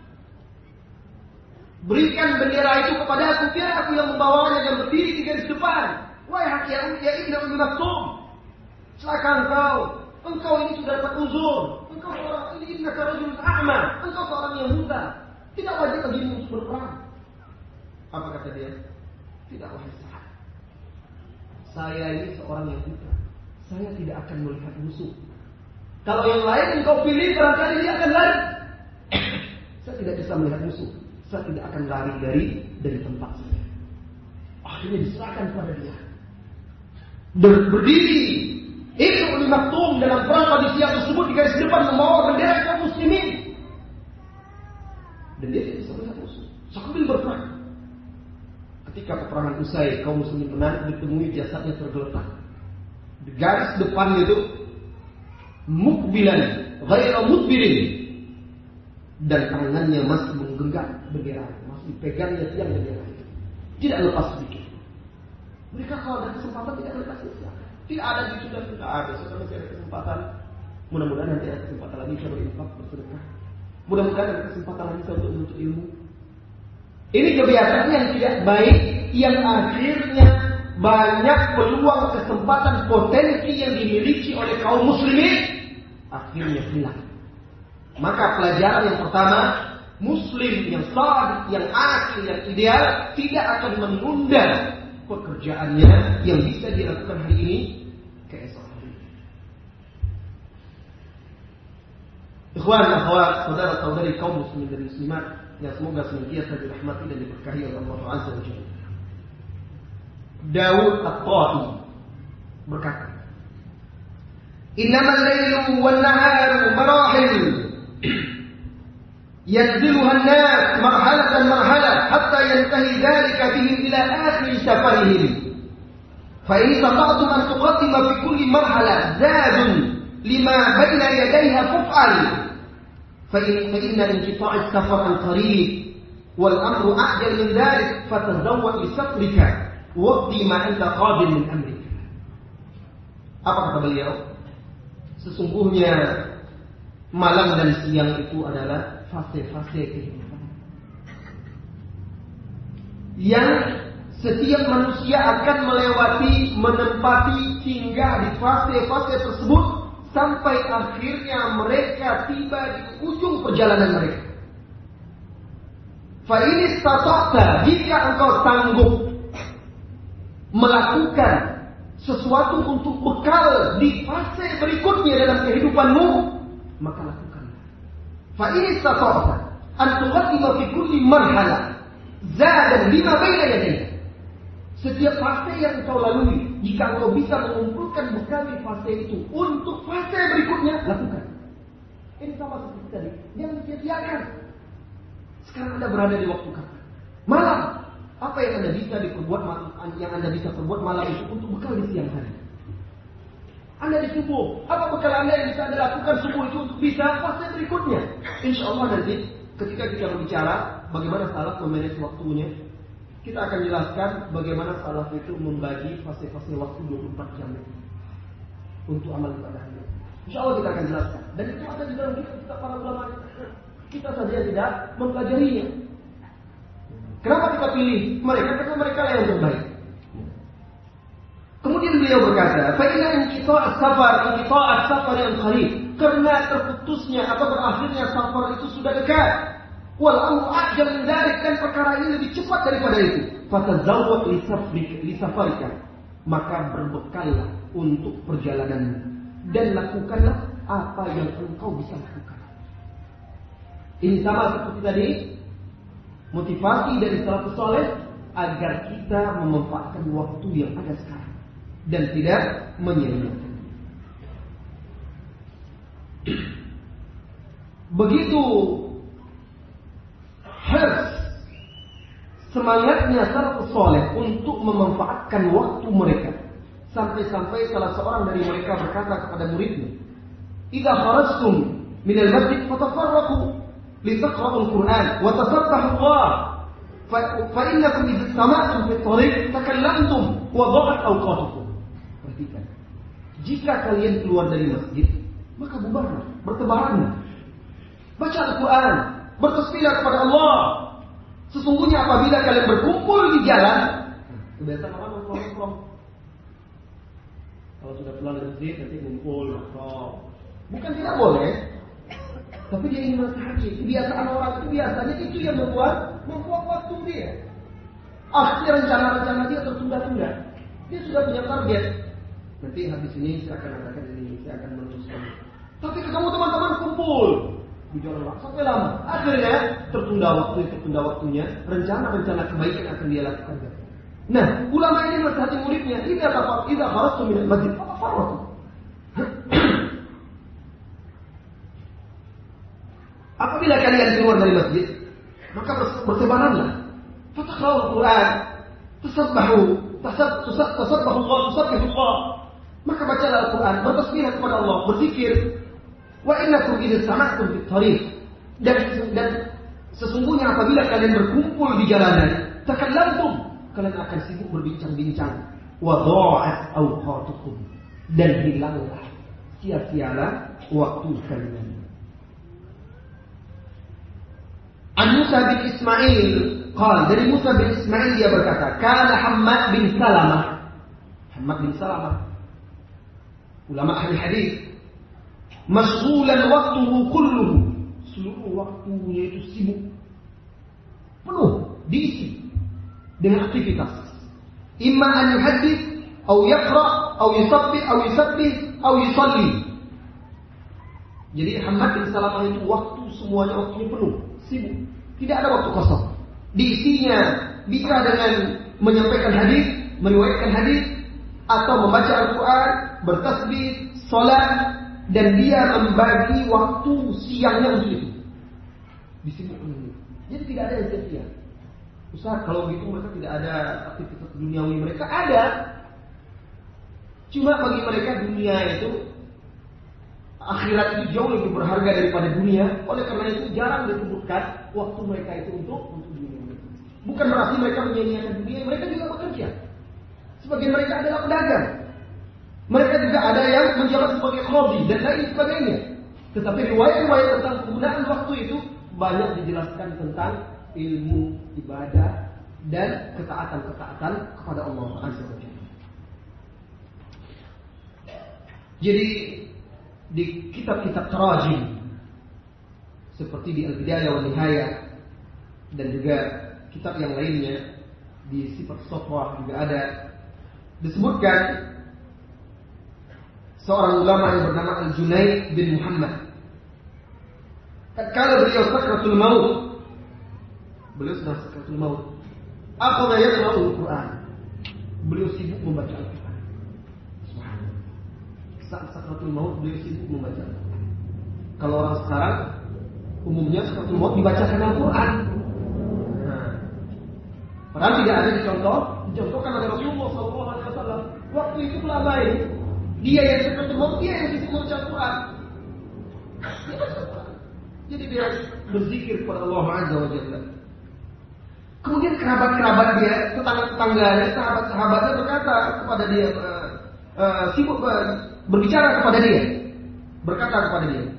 berikan bendera itu kepada aku, biar aku yang membawanya dan berdiri di garis depan. Wahai hakiyah, ya Ibnu Ummi Maktum, silakan engkau, engkau ini sudah dapat uzur, engkau seorang ini innaka rajulun a'ma, engkau seorang yang buta, tidak wajib bagimu untuk berperang. Apa kata dia? Tidak, wahai Sa'ad, saya ini seorang yang buta, saya tidak akan melihat musuh. Kalau yang lain engkau pilih, barangkali dia akan lari. Saya tidak bisa melihat musuh, saya tidak akan lari dari dari tempat saya. Akhirnya diserahkan kepada dia. Ber- berdiri Ibnu Ummi Maktum dalam perang Qadisiyah tersebut di garis depan membawa bendera kaum muslimin. Dan dia tidak bisa melihat musuh sambil berperang. Ketika peperangan usai, kaum muslimin menang, ditemui jasadnya tergeletak di garis depan itu, mukbilan ghairu mudbirin, dan tangannya masih menggenggam bendera, masih pegangnya tiang bendera itu, tidak lepas sedikit. Mereka kalau ada kesempatan tidak ada kasih. Tidak ada di sudah tidak ada. Sudah masih ada kesempatan. Mudah-mudahan nanti ada kesempatan lagi saya berinfak bersedekah. Mudah-mudahan ada kesempatan lagi saya untuk menuntut ilmu. Ini kebiasaan yang tidak baik, yang akhirnya banyak peluang kesempatan potensi yang dimiliki oleh kaum muslimin akhirnya hilang. Maka pelajaran yang pertama, muslim yang saleh, yang akil, yang ideal tidak akan menunda pekerjaannya yang bisa dilakukan hari ini keesok hari. Ikhwan, akhwat, saudara-saudari kaum muslimin dan muslimat yang semoga senantiasa dirahmati dan diberkahi oleh Allah Azza wa Jalla. Daud At-Ta'i berkata, "Innamal lailu wan naharu marahil yanziluha an-nas marhalatan marhala hatta yantahi dhalika bihim ila akhir safarihim. Fa in istata'tum an tuqaddima fi kulli marhala zadun lima bayna yadayha faf'al. Fa in fa inna inqita' as-safar al-qarib wal amru a'jal min dhalik fatazawwad li safrika waqti ma anta qadir min amrika." Apa kata beliau? Sesungguhnya malam dan siang itu adalah fase-fase kehidupan yang setiap manusia akan melewati, menempati, singgah di fase-fase tersebut sampai akhirnya mereka tiba di ujung perjalanan mereka. Fa in istata'ta, jika engkau sanggup melakukan sesuatu untuk bekal di fase berikutnya dalam kehidupanmu, maka lakukanlah. Fa in istata'ta an tuqaddima fi kulli marhala zadan lima baina yadayka. Setiap fase yang engkau lalui, jika engkau bisa mengumpulkan bekal di fase itu untuk fase berikutnya, lakukan. Ini sama seperti tadi, jangan sia-siakan. Sekarang Anda berada di waktu kapan? Malam. Apa yang Anda bisa diperbuat malam, yang Anda bisa perbuat malam itu untuk bekal di siang hari? Anda di subuh, apa bekal Anda yang bisa Anda lakukan subuh itu untuk bisa fase berikutnya? Insya Allah nanti ketika kita berbicara bagaimana salaf memanage waktunya, kita akan jelaskan bagaimana salaf itu membagi fase-fase waktu dua puluh empat jam untuk amal ibadahnya. Insya Allah kita akan jelaskan. Dan itu ada di dalam kita para ulama. Kita saja tidak mempelajarinya. Kenapa kita pilih mereka? Karena mereka yang terbaik. Kemudian beliau berkata, "Fa inna inqita' as-safar, inqita' as-safar yang qarib." Karena terputusnya atau berakhirnya safar itu sudah dekat. Wal amru ajal min dzalik, dan perkara ini lebih cepat daripada itu. Fatazawwad li safrika, li safarika. Maka berbekallah untuk perjalananmu dan lakukanlah apa yang engkau bisa lakukan. Ini sama seperti tadi, motivasi dari salafus saleh agar kita memanfaatkan waktu yang ada sekarang dan tidak menyia-nyiakan. Begitu harus semangatnya salafus saleh untuk memanfaatkan waktu mereka, sampai-sampai salah seorang dari mereka berkata kepada muridnya, "Idza kharajtum min al-masjid fatafarraqu لتقرأوا القرآن وتسبحوا الله فإنكم إذا استمعتم في الطريق تكلمتم وضاعت أوقاتكم." Perhatikan, jika kalian keluar dari masjid, maka bubarlah, bertebaranlah, baca Al-Quran, bertasbihlah kepada Allah. Sesungguhnya apabila kalian berkumpul di jalan, kebiasaan orang nongkrong-nongkrong. Kalau sudah pulang dari masjid nanti kumpul nongkrong. Bukan tidak boleh, tapi dia ingin menasihati. Kebiasaan orang itu biasanya itu yang membuat membuat waktu dia. Akhirnya rencana-rencana dia tertunda-tunda. Dia sudah punya target. Nanti habis ini saya akan adakan ini, saya akan meneruskan. Tapi ketemu teman-teman kumpul di jalan sampai lama. Akhirnya tertunda waktu, tertunda waktunya. Rencana-rencana kebaikan akan dia lakukan. Nah, ulama ini menasihati muridnya. Idza tafaq, idza kharajtum min al-masjid, fatafarraqu. Apabila kalian keluar dari masjid, maka bertebaranlah. Fataqra'ul Quran, tasabbahu, tasabbahu Allah, tasabbahu Allah. Maka bacalah Al-Quran, bertasbihlah kepada Allah, berzikir. Wa innakum idza sama'tum fit thariq, dan dan sesungguhnya apabila kalian berkumpul di jalanan, takallamtum, kalian akan sibuk berbincang-bincang. Wa dha'at awqatukum, dan hilanglah, sia-sialah waktu kalian. An Musa bin Ismail, qala, dari Musa bin Ismail dia berkata, kana Hammad bin Salamah. Hammad bin Salamah, ulama ahli hadis, mashghulan waqtuhu kulluhu, seluruh waktunya itu sibuk, penuh, diisi dengan aktivitas. Imma an yuhaddits, atau yaqra, atau yusabbih, atau yusabbih, atau yusalli. Jadi Hammad bin Salamah itu waktu semuanya waktunya penuh, sibuk, tidak ada waktu kosong. Diisinya bisa dengan menyampaikan hadis, meriwayatkan hadis, atau membaca Al-Quran, bertasbih, sholat, dan dia membagi waktu siangnya untuk itu. Disibukkan ini. Jadi tidak ada yang sia-sia. Ustaz, kalau gitu mereka tidak ada aktivitas duniawi mereka, ada. Cuma bagi mereka dunia itu, akhirat itu jauh lebih berharga daripada dunia. Oleh karena itu jarang disebutkan waktu mereka itu untuk untuk dunia. Bukan berarti mereka menyia-nyiakan dunia, mereka juga bekerja. Sebagian mereka adalah pedagang. Mereka juga ada yang menjabat sebagai qadhi dan lain sebagainya. Tetapi riwayat-riwayat tentang penggunaan waktu itu banyak dijelaskan tentang ilmu, ibadah, dan ketaatan-ketaatan kepada Allah Azza wa Jalla. Jadi di kitab-kitab tarajim seperti di Al-Bidayah wa Nihayah dan juga kitab yang lainnya, di Sifat Safwah juga ada, disebutkan seorang ulama yang bernama Al-Junaid bin Muhammad. Tatkala beliau sakratul maut, beliau sedang sakratul maut, apa yang yaqra'ul Quran, beliau sibuk membaca Al-Quran. Subhanallah. Saat sakratul maut beliau sibuk membaca Al-Quran. Kalau orang sekarang umumnya sakratul maut dibacakan Al-Quran. Nah, padahal tidak ada dicontoh, dicontohkan oleh Rasulullah sallallahu alaihi wasallam. Waktu itu melambai. Dia yang sakratul maut, dia yang sibuk membaca Al-Quran. Dia baca Al-Quran. Jadi dia berzikir kepada Allah Azza wa Jalla. Kemudian kerabat-kerabat dia, tetangga-tetangganya, sahabat-sahabatnya berkata kepada dia, uh, uh, sibuk uh, berbicara kepada dia, berkata kepada dia.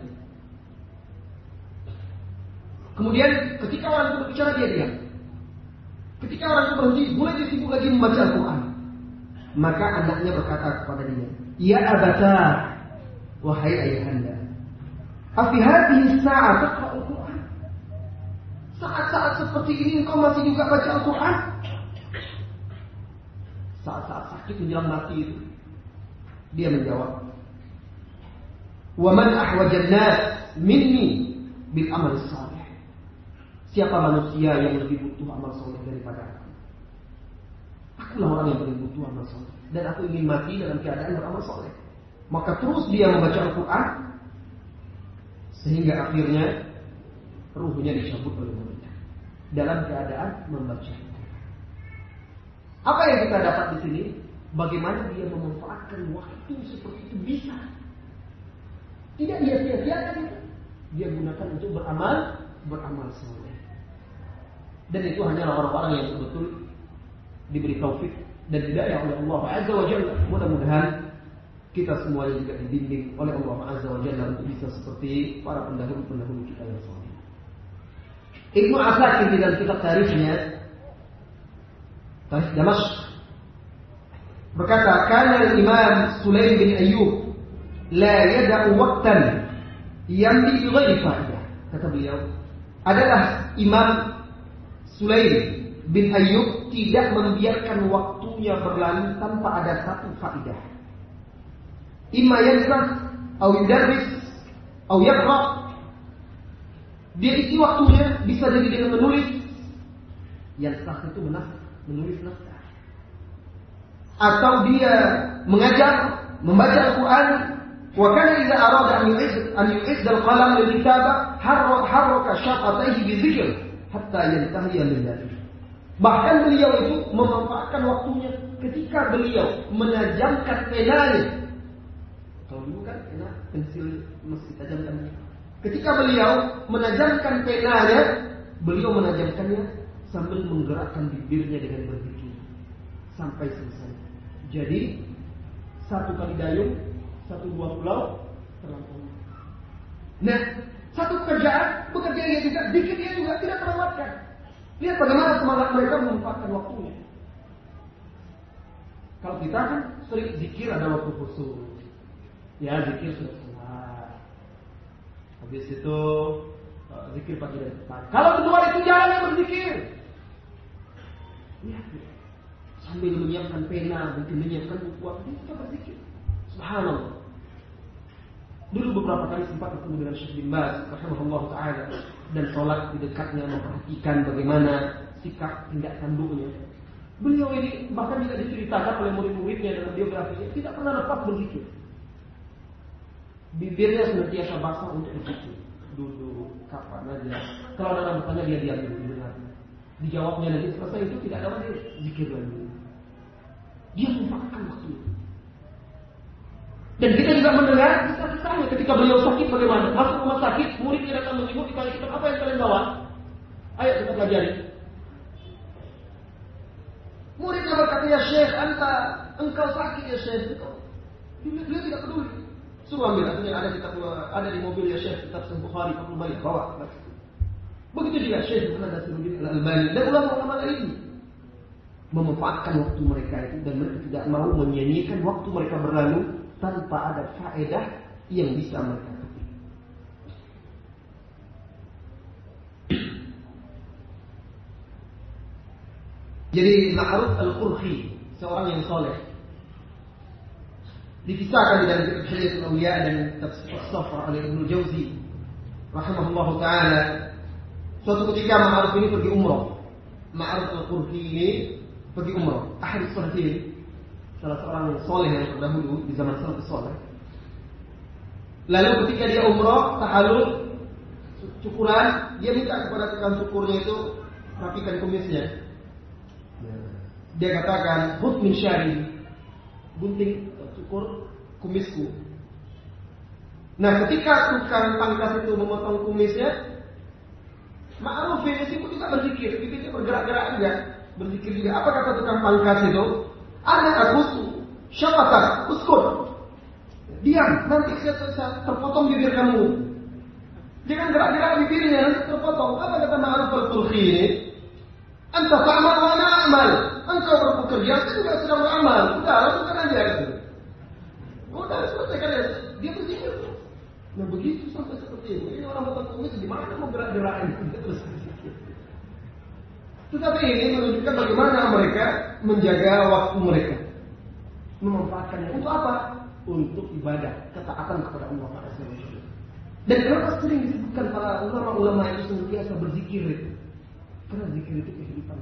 Kemudian ketika orang itu berbicara, dia diam. Ketika orang itu berhenti, mulai dia sibuk lagi membaca Al-Quran. Maka anaknya berkata kepada dia, ya abata, wahai ayahanda, afi hadhihi sa'at taqra'ul Quran. Saat-saat seperti ini engkau masih juga baca Al-Quran? Saat-saat sakit menjelang mati itu, dia menjawab, wa man ahwajan nas minni bil amal salih. Siapa manusia yang lebih butuh amal saleh daripada aku? Akulah orang yang paling butuh amal saleh, dan aku ingin mati dalam keadaan beramal saleh. Maka terus dia membaca Al-Quran sehingga akhirnya ruhnya dicabut oleh mereka dalam keadaan membaca. Apa yang kita dapat di sini? Bagaimana dia memanfaatkan waktu seperti itu bisa. Tidak dia sia-siakan itu. Dia gunakan untuk beramal, beramal saleh. Dan itu hanyalah orang-orang yang betul-betul diberi taufik dan hidayah oleh Allah Azza wa Jalla. Mudah-mudahan kita semuanya juga dibimbing oleh Allah Azza wa Jalla untuk bisa seperti para pendahulu-pendahulu kita yang saleh. Ibnu Asakir di dalam kitab tarikhnya, Tarikh Damashq, berkata, "Kana Imam Sulaim bin Ayyub la yada'u waqtan yamdi bi ghairi fa'idah." Kata beliau, adalah Imam Sulaim bin Ayyub tidak membiarkan waktunya berlalu tanpa ada satu faedah. Imma yansah atau yudarris atau yaqra. Dia isi waktunya bisa jadi dengan menulis. Yang sah itu menas, menulis naskah. Atau dia mengajar, membaca Al-Quran. Wa kana idza arada an yu'id an yu'id al-qalam lil-kitabah harraka shaqatayhi bi dzikr hatta yantahi min dzalik. Bahkan beliau itu memanfaatkan waktunya ketika beliau menajamkan penanya. Kalau dulu kan pena pensil mesti tajamkan. Ketika beliau menajamkan penanya, beliau menajamkannya sambil menggerakkan bibirnya dengan berzikir. sampai selesai. Jadi satu kali dayung, satu dua pulau terlampaui. Nah, satu pekerjaan, bekerja dia juga, zikir dia juga tidak terlewatkan. Lihat bagaimana semangat mereka memanfaatkan waktunya. Kalau kita kan sering zikir ada waktu khusus. Ya, zikir sudah selesai. Habis itu zikir pagi dan petang. Kalau kedua itu jalan yang berzikir. Lihat, sambil menyiapkan pena, mungkin menyiapkan buku, kita berzikir. Subhanallah. Dulu beberapa kali sempat bertemu dengan Syekh bin Baz, rahimahullah taala, dan sholat di dekatnya, memperhatikan bagaimana sikap tindak tanduknya. Beliau ini bahkan tidak diceritakan oleh murid-muridnya dalam biografinya, tidak pernah lepas berzikir. Bibirnya senantiasa basah untuk berzikir. Dulu kapan aja. Kalau ada orang bertanya dia diam dulu dengar. Dijawabnya nanti selesai itu tidak ada lagi zikir lagi. Dia memanfaatkan waktu. Dan kita juga mendengar kisah-kisahnya ketika beliau sakit bagaimana. Masuk rumah sakit, muridnya datang menjenguk, ditanya kitab apa yang kalian bawa? Ayo kita pelajari. Muridnya berkata, ya Syekh, anta, engkau sakit ya Syekh. Dia, dia tidak peduli. Suruh ambil, artinya ada kitab, ada di mobil ya Syekh, kitab Sahih Bukhari, Fathul Bari, bawa. Begitu juga Syekh Muhammad Nasiruddin Al-Albani dan ulama-ulama lain memanfaatkan waktu mereka itu, dan mereka tidak mau menyanyikan waktu mereka berlalu tanpa ada faedah yang bisa mereka petik. Jadi Ma'ruf Al-Qurhi, seorang yang soleh, dikisahkan di dalam kitab Hilyatul Awliya dan Tafsir As-Safa oleh Ibnu Jauzi rahimahullahu taala. Suatu ketika Ma'ruf ini pergi umrah. Ma'ruf Al-Qurhi ini pergi umrah. Ahli Salatin, salah seorang yang soleh yang terdahulu di zaman salafus soleh. Lalu ketika dia umrah, tahallul, cukuran, dia minta kepada tukang cukurnya itu rapikan kumisnya. Dia katakan, "Khudh min syari." Gunting cukur kumisku. Nah, ketika tukang pangkas itu memotong kumisnya, Ma'ruf ini sibuk juga berzikir, bibirnya bergerak-gerak juga, berzikir juga. Apa kata tukang pangkas itu? Ana akusu, syafatan, uskut. Diam, nanti saya terpotong bibir kamu. Jangan gerak-gerak bibirnya, nanti terpotong. Apa kata Ma'ruf Al-Qurhi ini? Anta ta'mal wa ana a'mal. Engkau bekerja, saya juga sedang beramal. Udah, lakukan aja gitu. Udah, selesaikan ya. Dia berzikir. Nah begitu sampai seperti ini. Ini orang potong kumis gimana mau gerak-gerakin? Terus berzikir. Tetapi ini menunjukkan bagaimana mereka menjaga waktu mereka, memanfaatkannya untuk apa? Untuk ibadah, ketaatan kepada Allah Azza wa Jalla. Dan kenapa sering disebutkan para ulama-ulama itu senantiasa berzikir itu? Karena zikir itu kehidupan.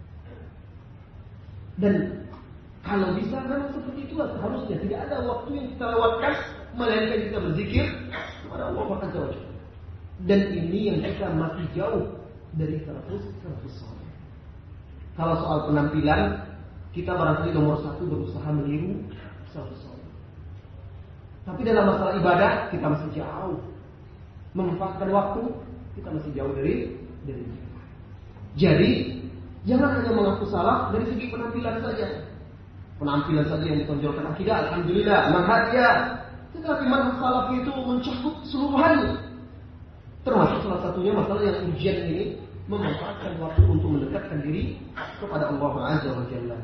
Dan kalau bisa memang seperti itulah seharusnya, tidak ada waktu yang kita lewatkan melainkan kita berzikir kepada Allah Azza wa Jalla. Dan ini yang kita masih jauh dari salafus saleh. Kalau soal penampilan, kita barangkali nomor satu berusaha meniru salafus saleh. Tapi dalam masalah ibadah, kita masih jauh. Memanfaatkan waktu, kita masih jauh dari dari itu. Jadi, jangan hanya mengaku salah dari segi penampilan saja. Penampilan saja yang ditonjolkan akidah, alhamdulillah, manhajnya. Tetapi manhaj salaf itu mencakup keseluruhannya. Termasuk salah satunya masalah yang ujian ini, memanfaatkan waktu untuk mendekatkan diri kepada Allah Azza wa Jalla.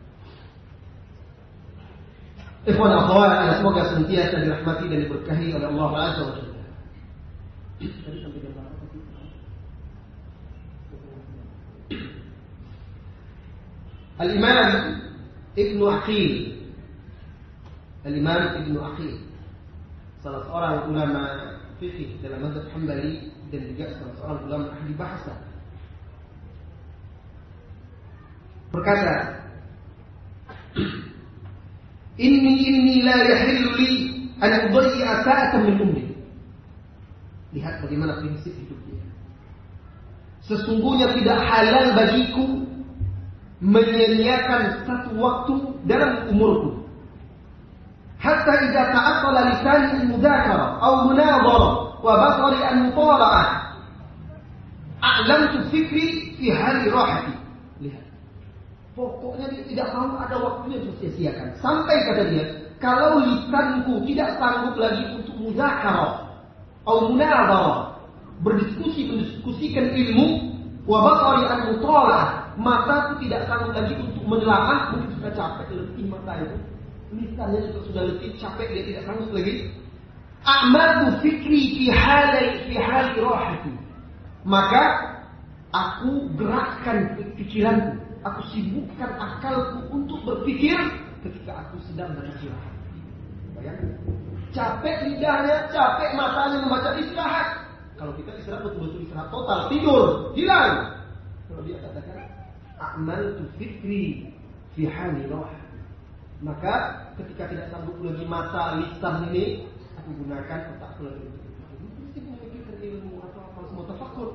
Ikhwan akhwat, semoga senantiasa dirahmati dan diberkahi oleh Allah Azza wa Jalla. Tadi sampai jam berapa? Al-Imam Ibnu Aqil, Al-Imam Ibnu Aqil, salah seorang ulama fikih dalam mazhab Hambali dan juga salah seorang ulama ahli bahasa, berkata, Inni inni la yahillu li an udayyi'a sa'atan min umri. Lihat bagaimana prinsip hidupnya. Sesungguhnya tidak halal bagiku menyia-nyiakan satu waktu dalam umurku. Hatta idza ta'attala lisani al-mudhakara aw munadhara wa basari al-mutala'ah a'lamtu fikri fi hali rahati. Lihat. Pokoknya dia tidak mau ada waktunya untuk sia-siakan. Sampai kata dia, kalau lisanku tidak sanggup lagi untuk muzakarah atau munadharah, berdiskusi mendiskusikan ilmu, wa baqari an mutalaah, mataku tidak sanggup lagi untuk menelaah, mungkin sudah capek letih mata itu, lisannya juga sudah letih, capek, dia tidak sanggup lagi. A'madu fikri fi hali fi hali rahati, maka aku gerakkan pikiranku, aku sibukkan akalku untuk berpikir ketika aku sedang beristirahat. Bayangkan, capek lidahnya, capek matanya membaca istirahat. Kalau kita istirahat betul-betul istirahat total, tidur, hilang. Kalau dia katakan a'maltu fikri fi hali rahati, maka ketika tidak sanggup lagi mata lisan ini, aku gunakan otakku lagi untuk mesti memikirkan ilmu atau apa semua tafakkur.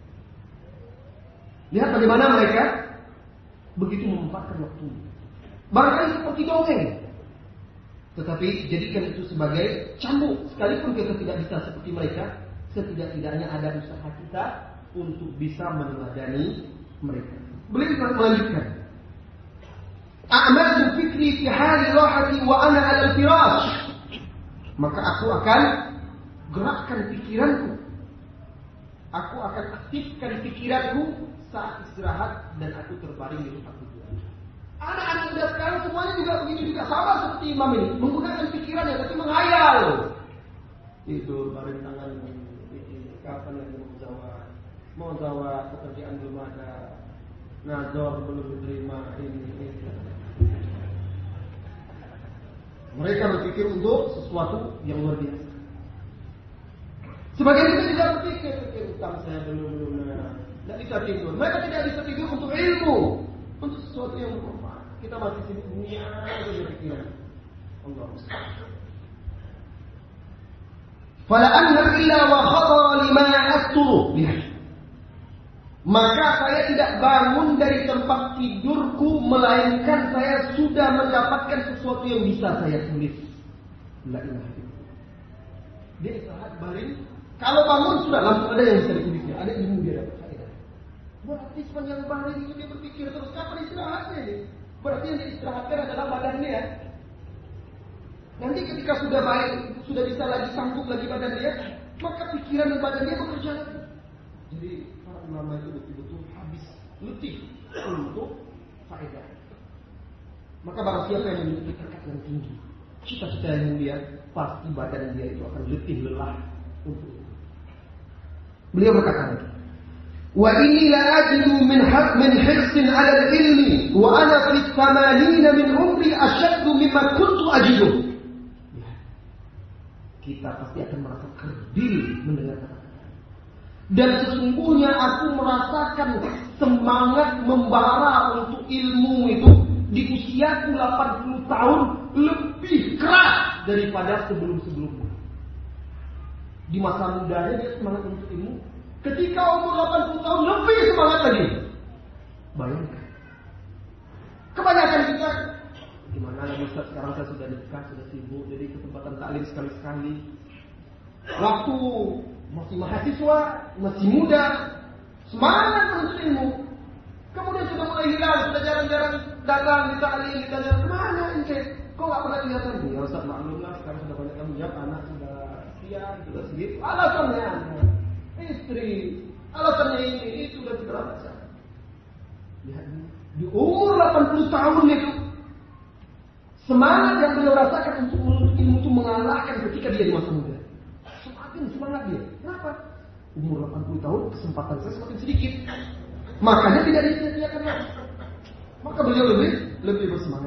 Lihat bagaimana mereka begitu memanfaatkan waktu. Barangkali seperti dongeng, tetapi jadikan itu sebagai cambuk. Sekalipun kita tidak bisa seperti mereka, setidak-tidaknya ada usaha kita untuk bisa meneladani mereka. Beliau melanjutkan, a'maltu fikri fi hali rahati wa ana 'ala al-firash, maka aku akan gerakkan pikiranku, aku akan aktifkan pikiranku saat istirahat dan aku terbaring di tempat tidur. Anak-anak muda sekarang semuanya juga begitu juga, sama seperti imam ini, menggunakan pikirannya tapi menghayal. Tidur baring tangan, kapan lagi mau jawab, mau jawab pekerjaan belum ada, nazar belum diterima, ini ini. Mereka berpikir untuk sesuatu yang luar biasa. Sebagian kita tidak berpikir, pikir utang saya belum lunas, tidak bisa tidur. Mereka tidak bisa tidur untuk ilmu, untuk sesuatu yang bermanfaat. Kita masih sibuk dunia saja berpikiran. Allah musta'an. Fala anham illa wa khatara lima asturu. Lihat. Maka saya tidak bangun dari tempat tidurku, melainkan saya sudah mendapatkan sesuatu yang bisa saya tulis. La ilaha illallah. Dia istirahat baring. Kalau bangun sudah langsung ada yang bisa ditulisnya. Ada ilmu dia dapat faedah. Berarti sepanjang baring itu dia berpikir terus, kapan istirahatnya ini? Berarti yang diistirahatkan adalah badannya ya. Nanti ketika sudah baik, sudah bisa lagi sanggup lagi badan dia, maka pikiran dan badan dia bekerja lagi. Jadi para ulama itu betul-betul habis letih untuk faedah. Maka barang siapa yang memiliki tekad yang tinggi, cita-cita yang mulia, pasti badan dia itu akan letih lelah untuk itu. Beliau berkata lagi, wa inni la ajidu min haq min hirsin 'ala al-ilmi wa ana fi thamanina min umri ashaddu mimma kuntu ajidu. Kita pasti akan merasa kerdil mendengar kata-kata. Dan sesungguhnya aku merasakan semangat membara untuk ilmu itu di usiaku delapan puluh tahun lebih keras daripada sebelum-sebelumnya. Di masa mudanya dia semangat untuk ilmu. Ketika umur delapan puluh tahun lebih semangat lagi. Bayangkan. Kebanyakan kita, gimana lagi Ustaz, sekarang saya sudah nikah, sudah sibuk, jadi kesempatan taklim sekali-sekali. Waktu masih mahasiswa, masih muda, semangat menuntut ilmu. Kemudian sudah mulai hilang, sudah jarang-jarang datang di taklim, ditanya kemana ente? Kok nggak pernah kelihatan? Ya Ustaz maklum lah, sekarang sudah banyak tanggung jawab, anak sudah sekian, sudah segitu. Alasannya anak, istri, alasannya ini, itu dan segala macam. Lihat di umur delapan puluh tahun itu, semangat yang beliau rasakan untuk menuntut ilmu itu mengalahkan ketika dia di masa muda. Semakin semangat dia. Kenapa? Umur delapan puluh tahun, kesempatan saya semakin sedikit. Makanya tidak disia-siakan lagi. Maka beliau lebih lebih bersemangat.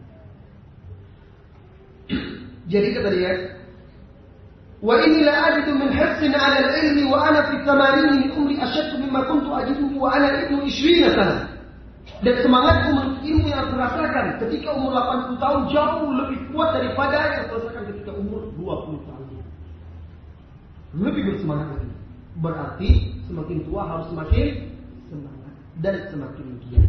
Jadi kata dia, wa inni la ajidu min hirsin 'ala al-ilmi wa ana fi thamanina min umri ashaddu mimma kuntu ajidu wa ana ibnu ishrina sana. Dan semangatku menuntut ilmu yang aku rasakan ketika umur delapan puluh tahun jauh lebih kuat daripada yang aku rasakan ketika umur dua puluh tahun. Lebih bersemangat lagi. Berarti semakin tua harus semakin semangat dan semakin giat.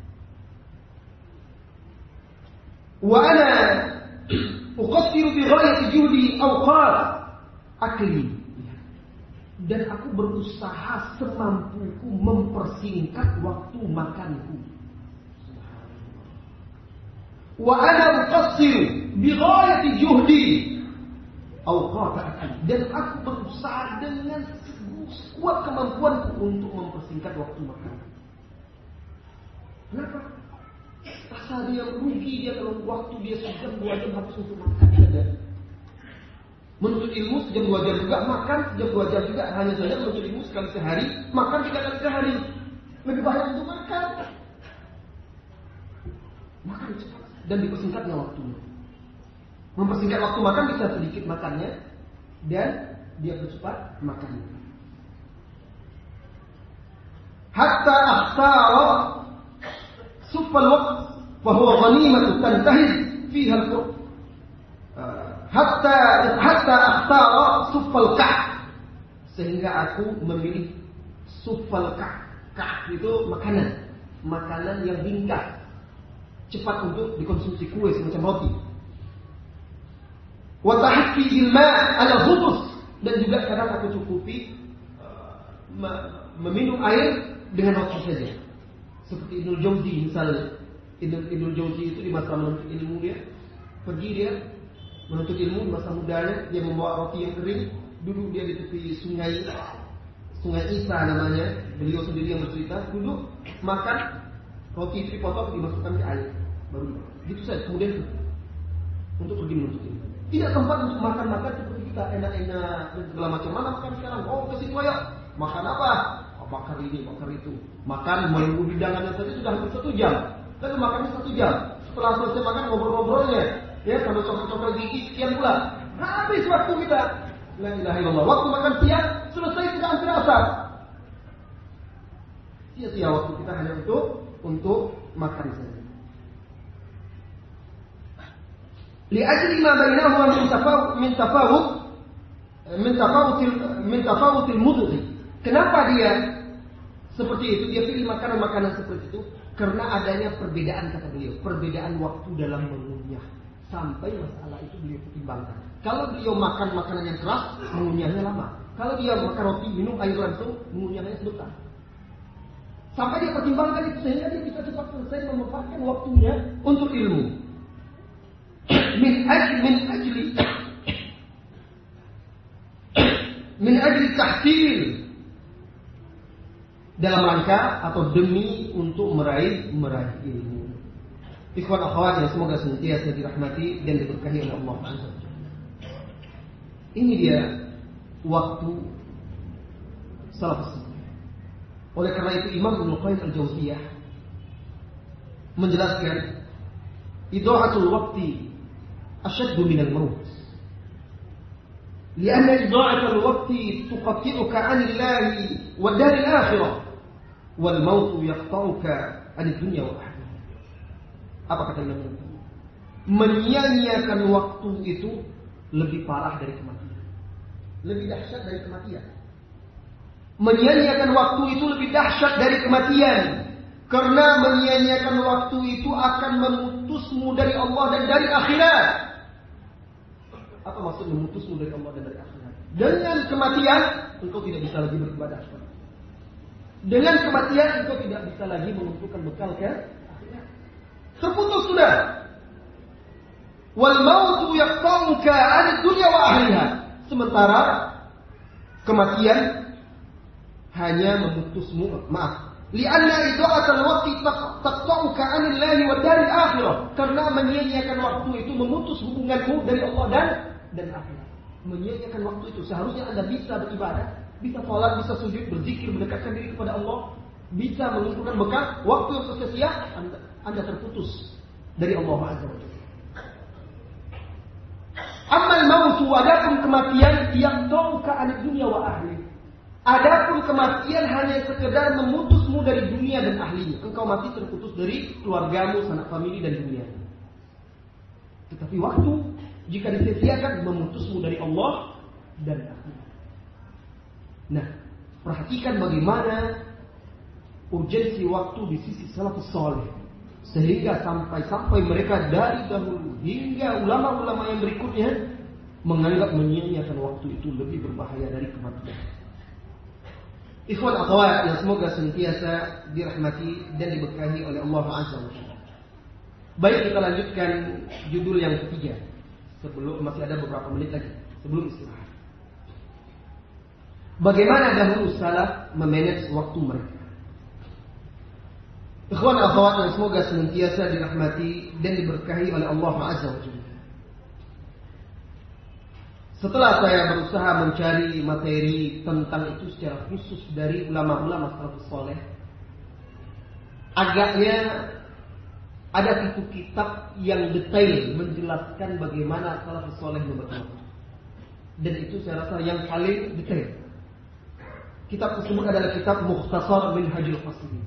Wa ana uqassiru bi ghayati juhdi awqat akli. Dan aku berusaha semampuku mempersingkat waktu makanku. wa ana uqassiru bi ghayati juhdi aw qata'an, dan aku berusaha dengan sekuat kemampuanku untuk mempersingkat waktu makan. Kenapa? Rasa dia rugi dia kalau waktu dia sejam dua jam habis untuk makan saja. Menuntut ilmu sejam dua jam juga, makan sejam dua jam juga, hanya saja menuntut ilmu sekali sehari, makan tiga kali sehari. Lebih banyak untuk makan. Makan cepat dan dipersingkatnya waktunya. Mempersingkat waktu makan bisa sedikit makannya dan dia bercepat makannya. Hatta akhtara sufal waqt wa huwa ghanimatu tantahiz fiha al-qurb. Hatta hatta akhtara sufal ka', sehingga aku memilih sufal ka'. Ka' itu makanan, makanan yang ringkas, cepat untuk dikonsumsi, kue semacam roti. Wa tahfi bil ma' ala khubus, dan juga kadang aku cukupi uh, meminum air dengan roti saja. Seperti Ibnu Jauzi misalnya. Ibnu Jauzi itu di masa menuntut ilmu dia, pergi dia menuntut ilmu di masa mudanya, dia membawa roti yang kering, duduk dia di tepi sungai, sungai Isa namanya, beliau sendiri yang bercerita, duduk makan roti itu dipotong dimasukkan ke air, baru gitu saja. Kemudian untuk pergi menuntut ilmu. Tidak tempat untuk makan-makan seperti kita enak-enak dan segala macam. Mana makan sekarang? Oh ke situ ayo. Makan apa? Oh, bakar ini, bakar itu. Makan menunggu hidangannya saja sudah hampir satu jam. Lalu makannya satu jam. Setelah selesai makan ngobrol-ngobrolnya, ya sambil coklat-coklat gigi sekian pula. Habis waktu kita. La ilaha illallah. Waktu makan siang selesai sudah hampir asar. Sia-sia waktu kita hanya untuk untuk makan saja. لأجل ما بينهما من تفاوت من تفاوت من تفاوت من تفاوت المضغ. Kenapa dia seperti itu? Dia pilih makanan-makanan seperti itu karena adanya perbedaan, kata beliau, perbedaan waktu dalam mengunyah. Sampai masalah itu beliau pertimbangkan. Kalau beliau makan makanan yang keras, mengunyahnya lama. Kalau dia makan roti, minum air langsung, mengunyahnya sebentar. Sampai dia pertimbangkan itu sehingga dia bisa cepat selesai memanfaatkan waktunya untuk ilmu. Min ajli min ajli min ajli tahsil, dalam rangka atau demi untuk meraih meraih ilmu. Ikhwan akhwat yang semoga senantiasa dirahmati dan diberkahi oleh Allah Azza wa Jalla. Ini dia waktu salafus saleh. Oleh karena itu Imam Ibnu Qayyim al-Jauziyah menjelaskan idha'atul waqti أشد من الموت لأن إضاعة الوقت تقطعك عن الله والدار الآخرة والموت يقطعك عن الدنيا وأهلها. Apa kata Imam? Menyia-nyiakan waktu itu lebih parah dari kematian, lebih dahsyat dari kematian. Menyia-nyiakan waktu itu lebih dahsyat dari kematian, karena menyia-nyiakan waktu itu akan memutusmu dari Allah dan dari akhirat. Apa maksud memutusmu dari Allah dan dari akhirat? Dengan kematian engkau tidak bisa lagi beribadah. Dengan kematian engkau tidak bisa lagi mengumpulkan bekal ke akhirat. Terputus sudah. Wal mautu yaqta'uka 'anid dunya wa ahliha. Sementara kematian hanya memutusmu, maaf. Li'anna idha'atal waqti taqta'uka 'anillahi wa daril akhirah. Karena menyia-nyiakan waktu itu memutus hubunganmu dari Allah dan dan akhirat. Menyia-nyiakan waktu itu seharusnya Anda bisa beribadah, bisa salat, bisa sujud, berzikir, mendekatkan diri kepada Allah, bisa mengumpulkan bekal. Waktu yang sia-sia Anda, anda terputus dari Allah Azza wa Jalla. Amal mautu, adapun kematian yang tauka anid dunia wa ahli. Adapun kematian hanya sekedar memutusmu dari dunia dan ahlinya. Engkau mati terputus dari keluargamu, sanak famili dan dunia. Tetapi waktu jika disia-siakan memutusmu dari Allah dan akhirat. Nah, perhatikan bagaimana urgensi waktu di sisi salafus saleh, sehingga sampai-sampai mereka dari dahulu hingga ulama-ulama yang berikutnya menganggap menyia-nyiakan waktu itu lebih berbahaya dari kematian. Ikhwan akhwat yang semoga senantiasa dirahmati dan diberkahi oleh Allah Azza wa Jalla. Baik, kita lanjutkan judul yang ketiga. Sebelum masih ada beberapa menit lagi sebelum istirahat. Bagaimana dahulu salaf memanage waktu mereka? Ikhwan akhwat yang semoga senantiasa dirahmati dan diberkahi oleh Allah Azza wa Jalla. Setelah saya berusaha mencari materi tentang itu secara khusus dari ulama-ulama salafus saleh, agaknya ada satu kitab yang detail menjelaskan bagaimana salafus saleh membagi waktu. Dan itu saya rasa yang paling detail. Kitab tersebut adalah kitab Mukhtasar Minhajul Qasidin,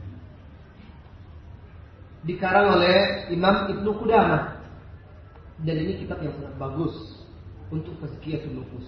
dikarang oleh Imam Ibnu Qudamah. Dan ini kitab yang sangat bagus untuk tazkiyatun nufus.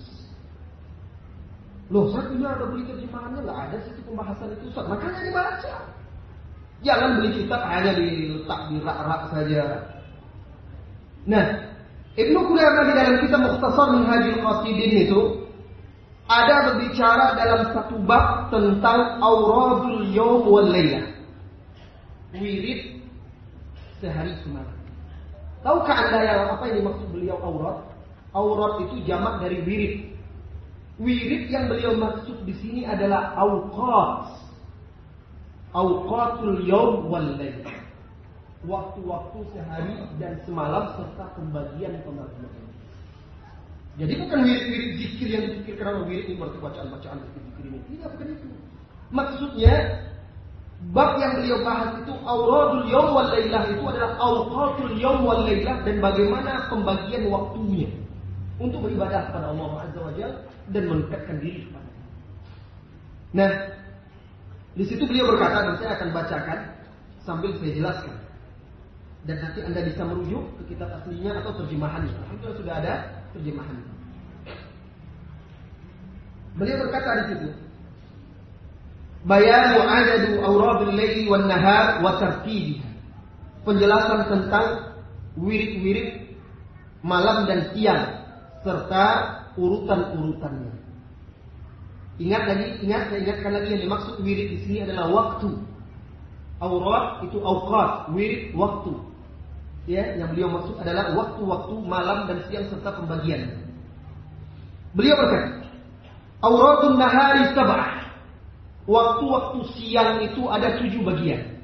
Loh, saya punya ada beli terjemahannya, nggak ada situ pembahasan itu, Ustaz. Makanya dibaca. Jangan beli kitab hanya diletak di rak-rak saja. Nah, Ibnu Qudamah di dalam kitab Mukhtasar Minhajul Qasidin itu ada berbicara dalam satu bab tentang auradul yaum wal lailah. Wirid sehari semalam. Tahukah Anda yang apa yang dimaksud beliau aurat? Aurat itu jamak dari wirid. Wirid yang beliau maksud di sini adalah auqat. Auqatul yaum wal lail. Waktu-waktu sehari dan semalam serta pembagian-pembagian. Jadi bukan wirid-wirid zikir yang dipikir karena wirid ini berarti bacaan-bacaan zikir ini. Tidak, bukan itu. Maksudnya bab yang beliau bahas itu auradul yaum wal lailah itu adalah auqatul yaum wal lailah dan bagaimana pembagian waktunya untuk beribadah kepada Allah Azza wa Jalla dan mendekatkan diri kepada-Nya. Nah, di situ beliau berkata, dan saya akan bacakan sambil saya jelaskan. Dan nanti Anda bisa merujuk ke kitab aslinya atau terjemahannya. Alhamdulillah sudah ada terjemahannya. Beliau berkata di situ, bayanu adadu auradul laili wan nahar wa tartibiha. Penjelasan tentang wirid-wirid malam dan siang serta urutan-urutannya. Ingat lagi, ingat saya ingatkan lagi yang dimaksud wirid di sini adalah waktu. Aurat itu auqat, wirid waktu. Ya, yang beliau maksud adalah waktu-waktu malam dan siang serta pembagian. Beliau berkata, auradun nahari sab'ah. Waktu-waktu siang itu ada tujuh bagian.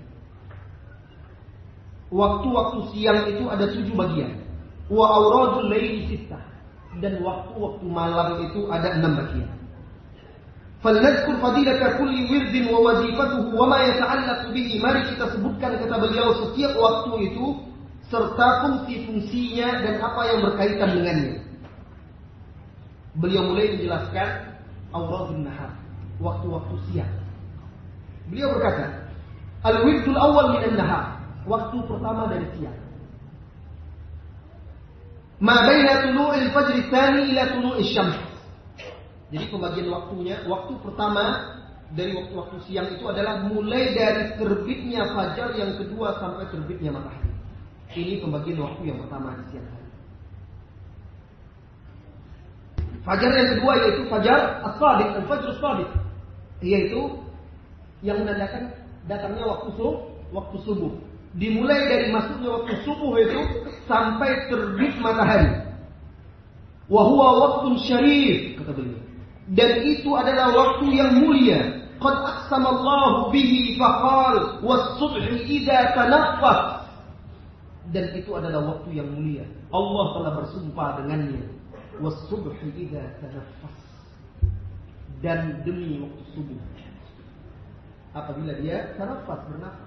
Waktu-waktu siang itu ada tujuh bagian. Wa auradul laili sittah. Dan waktu-waktu malam itu ada enam bagian. Falnadkur fadilata kulli wirdin wa wazifatuhu wa ma yata'allaqu bihi. Mari kita sebutkan, kata beliau, setiap waktu itu serta fungsi-fungsinya dan apa yang berkaitan dengannya. Beliau mulai menjelaskan auradun nahar, waktu-waktu siang. Beliau berkata, al-wirdul awal minan nahar, waktu pertama dari siang. Ma baina tulu'il fajri tsani ila tulu'is syams. Jadi pembagian waktunya, waktu pertama dari waktu-waktu siang itu adalah mulai dari terbitnya fajar yang kedua sampai terbitnya matahari. Ini pembagian waktu yang pertama di siang hari. Fajar yang kedua yaitu fajar as-shadiq, al-fajr as-shadiq, yaitu yang menandakan datangnya waktu subuh, waktu subuh. Dimulai dari masuknya waktu subuh itu sampai terbit matahari. Wa huwa waqtun syarif, kata beliau. Dan itu adalah waktu yang mulia. Qad aqsamallahu bihi faqal was-subhi idza tanaffas. Dan itu adalah waktu yang mulia. Allah telah bersumpah dengannya. Was-subhi idza tanaffas. Dan demi waktu subuh, apabila dia tanaffas, bernafas.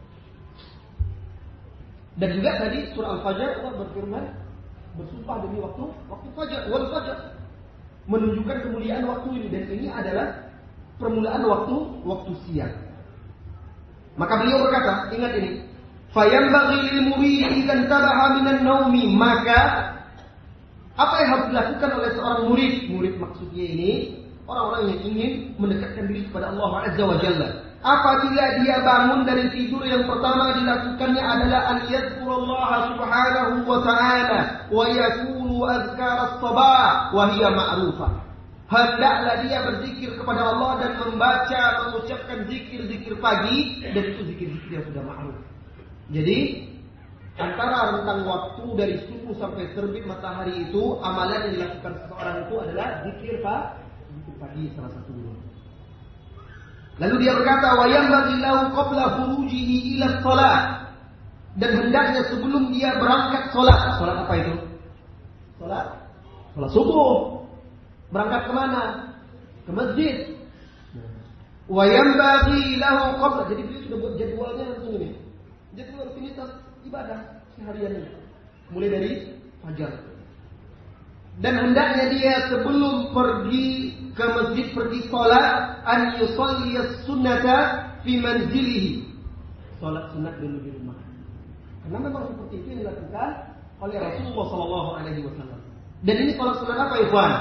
Dan juga tadi surah Al-Fajr Allah berfirman, bersumpah demi waktu waktu fajar, wal fajar, menunjukkan kemuliaan waktu ini. Dan ini adalah permulaan waktu waktu siang. Maka beliau berkata, ingat ini, fayambaghi lil murid idan tabaha minan naumi. Maka apa yang harus dilakukan oleh seorang murid? Murid maksudnya ini orang-orang yang ingin mendekatkan diri kepada Allah Azza wa Jalla. Apabila dia bangun dari tidur, yang pertama dilakukannya adalah an yadhkurallaha subhanahu wa ta'ala wa yaqulu azkar as-sabah wa hiya ma'rufah. Hendaklah dia berzikir kepada Allah dan membaca, mengucapkan zikir-zikir pagi, dan itu zikir-zikir yang sudah ma'ruf. Jadi antara rentang waktu dari subuh sampai terbit matahari itu, amalan yang dilakukan seseorang itu adalah zikir pagi salah satunya. Lalu dia berkata, wa yanbaghi lahu qabla furujihi ila shalah, dan hendaknya sebelum dia berangkat salat. Salat apa itu? Salat salat subuh. Berangkat kemana? Ke masjid. Wa yanbaghi lahu qabla, jadi dia sudah buat jadwalnya langsung ini. Jadwal rutinitas ibadah seharian ini. Mulai dari fajar. Dan hendaknya dia sebelum pergi ke masjid, pergi salat, an yusalli as-sunnata fi manzilihi. Salat sunat dulu di rumah. Karena memang seperti itu yang dilakukan oleh Rasulullah sallallahu alaihi wasallam. Dan ini salat sunat apa, ikhwan?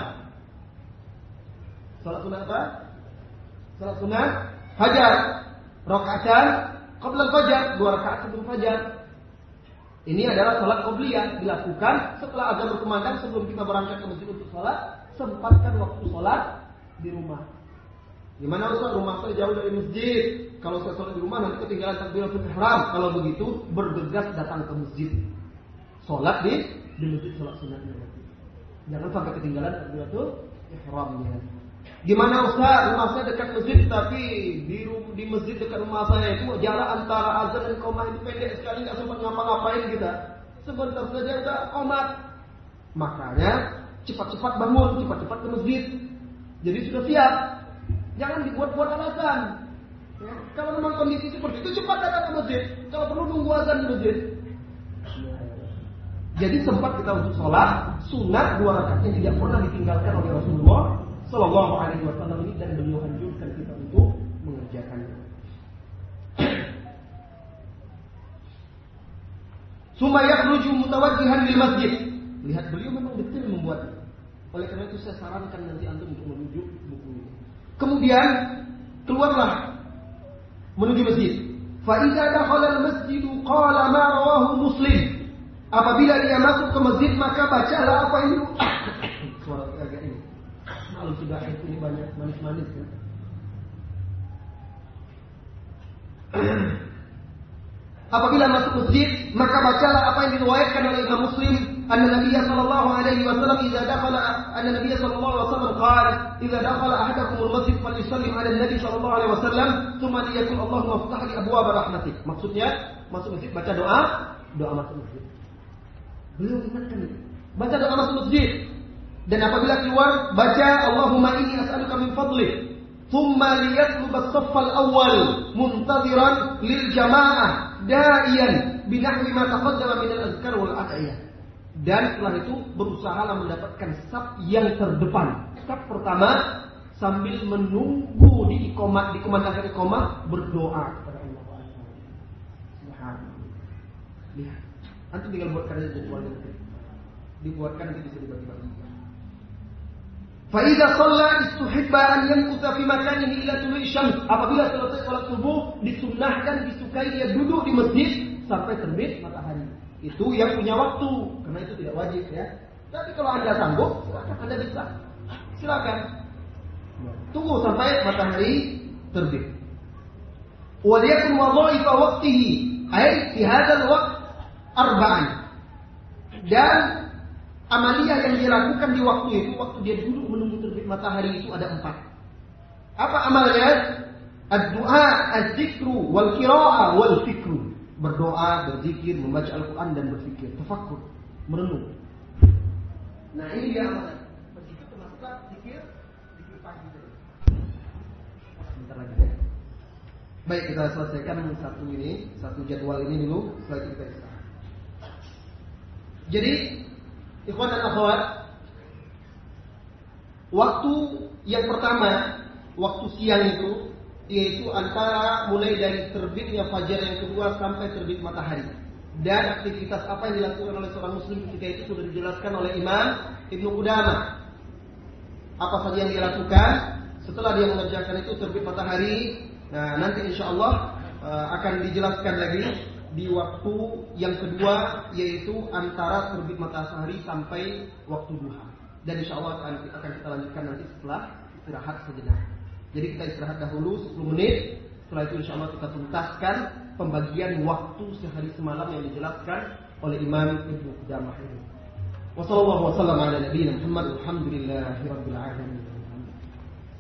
Salat sunat apa? Salat sunat fajar. Rakaatan qabla al-fajar, dua rakaat sebelum fajar. Ini adalah salat qobliyah, dilakukan setelah azan berkumandang sebelum kita berangkat ke masjid untuk salat. Sempatkan waktu salat di rumah. Gimana Ustaz, rumah saya jauh dari masjid. Kalau saya salat di rumah nanti ketinggalan takbiratul ihram. Kalau begitu bergegas datang ke masjid. Salat di di masjid salat sunatnya. Jangan sampai ketinggalan takbiratul ihramnya. Gimana Ustaz, rumah saya dekat masjid tapi di di masjid dekat rumah saya itu jarak antara azan dan qomat itu pendek sekali, enggak sempat ngapa-ngapain kita. Sebentar saja udah qomat. Makanya cepat-cepat bangun, cepat-cepat ke masjid. Jadi sudah siap. Jangan dibuat-buat alasan. Ya, kalau memang kondisi seperti itu cepat datang ke masjid. Kalau perlu nunggu azan di masjid. Jadi sempat kita untuk sholat sunat dua rakaat yang tidak pernah ditinggalkan oleh Rasulullah Sallallahu Alaihi Wasallam ini, dan beliau anjurkan kita untuk mengerjakannya. Summa yakhruju mutawajjihan lil masjid. Lihat, beliau memang betul membuatnya. Oleh karena itu saya sarankan nanti antum untuk menuju buku ini. Kemudian keluarlah menuju masjid. Fa idza dakhala al-masjid qala ma rawahu Muslim. Apabila dia masuk ke masjid maka bacalah apa ini. Suara agak ini. Kalau sudah ini banyak manis-manis kan. Apabila masuk masjid maka bacalah apa yang diriwayatkan oleh Imam Muslim, anna Nabiy sallallahu alaihi wasallam idza dakhala anna Nabiy sallallahu alaihi wasallam qala idza dakhala ahadukum al-masjid falyusallim ala Nabi sallallahu alaihi wasallam thumma liyaqul Allahumma iftah li abwaab rahmatik. Maksudnya masuk masjid baca doa, doa masuk masjid. Beliau ingatkan ini. Baca doa masuk masjid. Dan apabila keluar baca Allahumma inni as'aluka min fadlik. Thumma liyatlub as-saff al-awwal muntadhiran lil jamaah da'iyan binahwi ma taqaddama min al-azkar wal ad'iyah. Dan setelah itu berusahalah mendapatkan saf yang terdepan. Saf pertama sambil menunggu di iqamah, dikumandangkan iqamah, berdoa kepada Allah Subhanahu. Lihat. Antum tinggal buatkan aja jadwalnya nanti. Dibuatkan nanti bisa dibagi-bagi. Fa idza shalla istuhibba an yankusa fi makanihi ila tulu'i syams. Apabila selesai salat subuh disunnahkan, disukai dia duduk di masjid sampai terbit matahari. Itu yang punya waktu, karena itu tidak wajib ya. Tapi kalau Anda sanggup, silakan Anda bisa. Silakan. Tunggu sampai matahari terbit. Wa liyakun wadha'ifa waqtihi ay fi hadzal waqt arba'an. Dan amaliyah yang dilakukan di waktu itu, waktu dia duduk menunggu terbit matahari itu ada empat. Apa amalnya? Ad-du'a, az-zikru, wal qira'ah, wal fikru. Berdoa, berzikir, membaca Al-Quran dan berfikir, tafakkur, merenung. Nah ini dia amalnya. Begitu termasuklah zikir, zikir pagi tadi. Sebentar lagi ya. Baik, kita selesaikan satu ini, satu jadwal ini dulu, setelah itu kita istirahat. Jadi, ikhwan dan akhwat, waktu yang pertama, waktu siang itu, yaitu antara mulai dari terbitnya fajar yang kedua sampai terbit matahari. Dan aktivitas apa yang dilakukan oleh seorang muslim ketika itu sudah dijelaskan oleh Imam Ibnu Qudamah. Apa saja yang dia lakukan setelah dia mengerjakan itu terbit matahari. Nah, nanti insya Allah uh, akan dijelaskan lagi di waktu yang kedua, yaitu antara terbit matahari sampai waktu duha. Dan insya Allah akan, akan kita lanjutkan nanti setelah istirahat sejenak. Jadi kita istirahat dahulu sepuluh menit. Setelah itu insya Allah kita tuntaskan pembagian waktu sehari semalam yang dijelaskan oleh Imam Ibnu Qudamah ini. Wassallallahu wasallam ala nabiyina Muhammad walhamdulillahi rabbil alamin.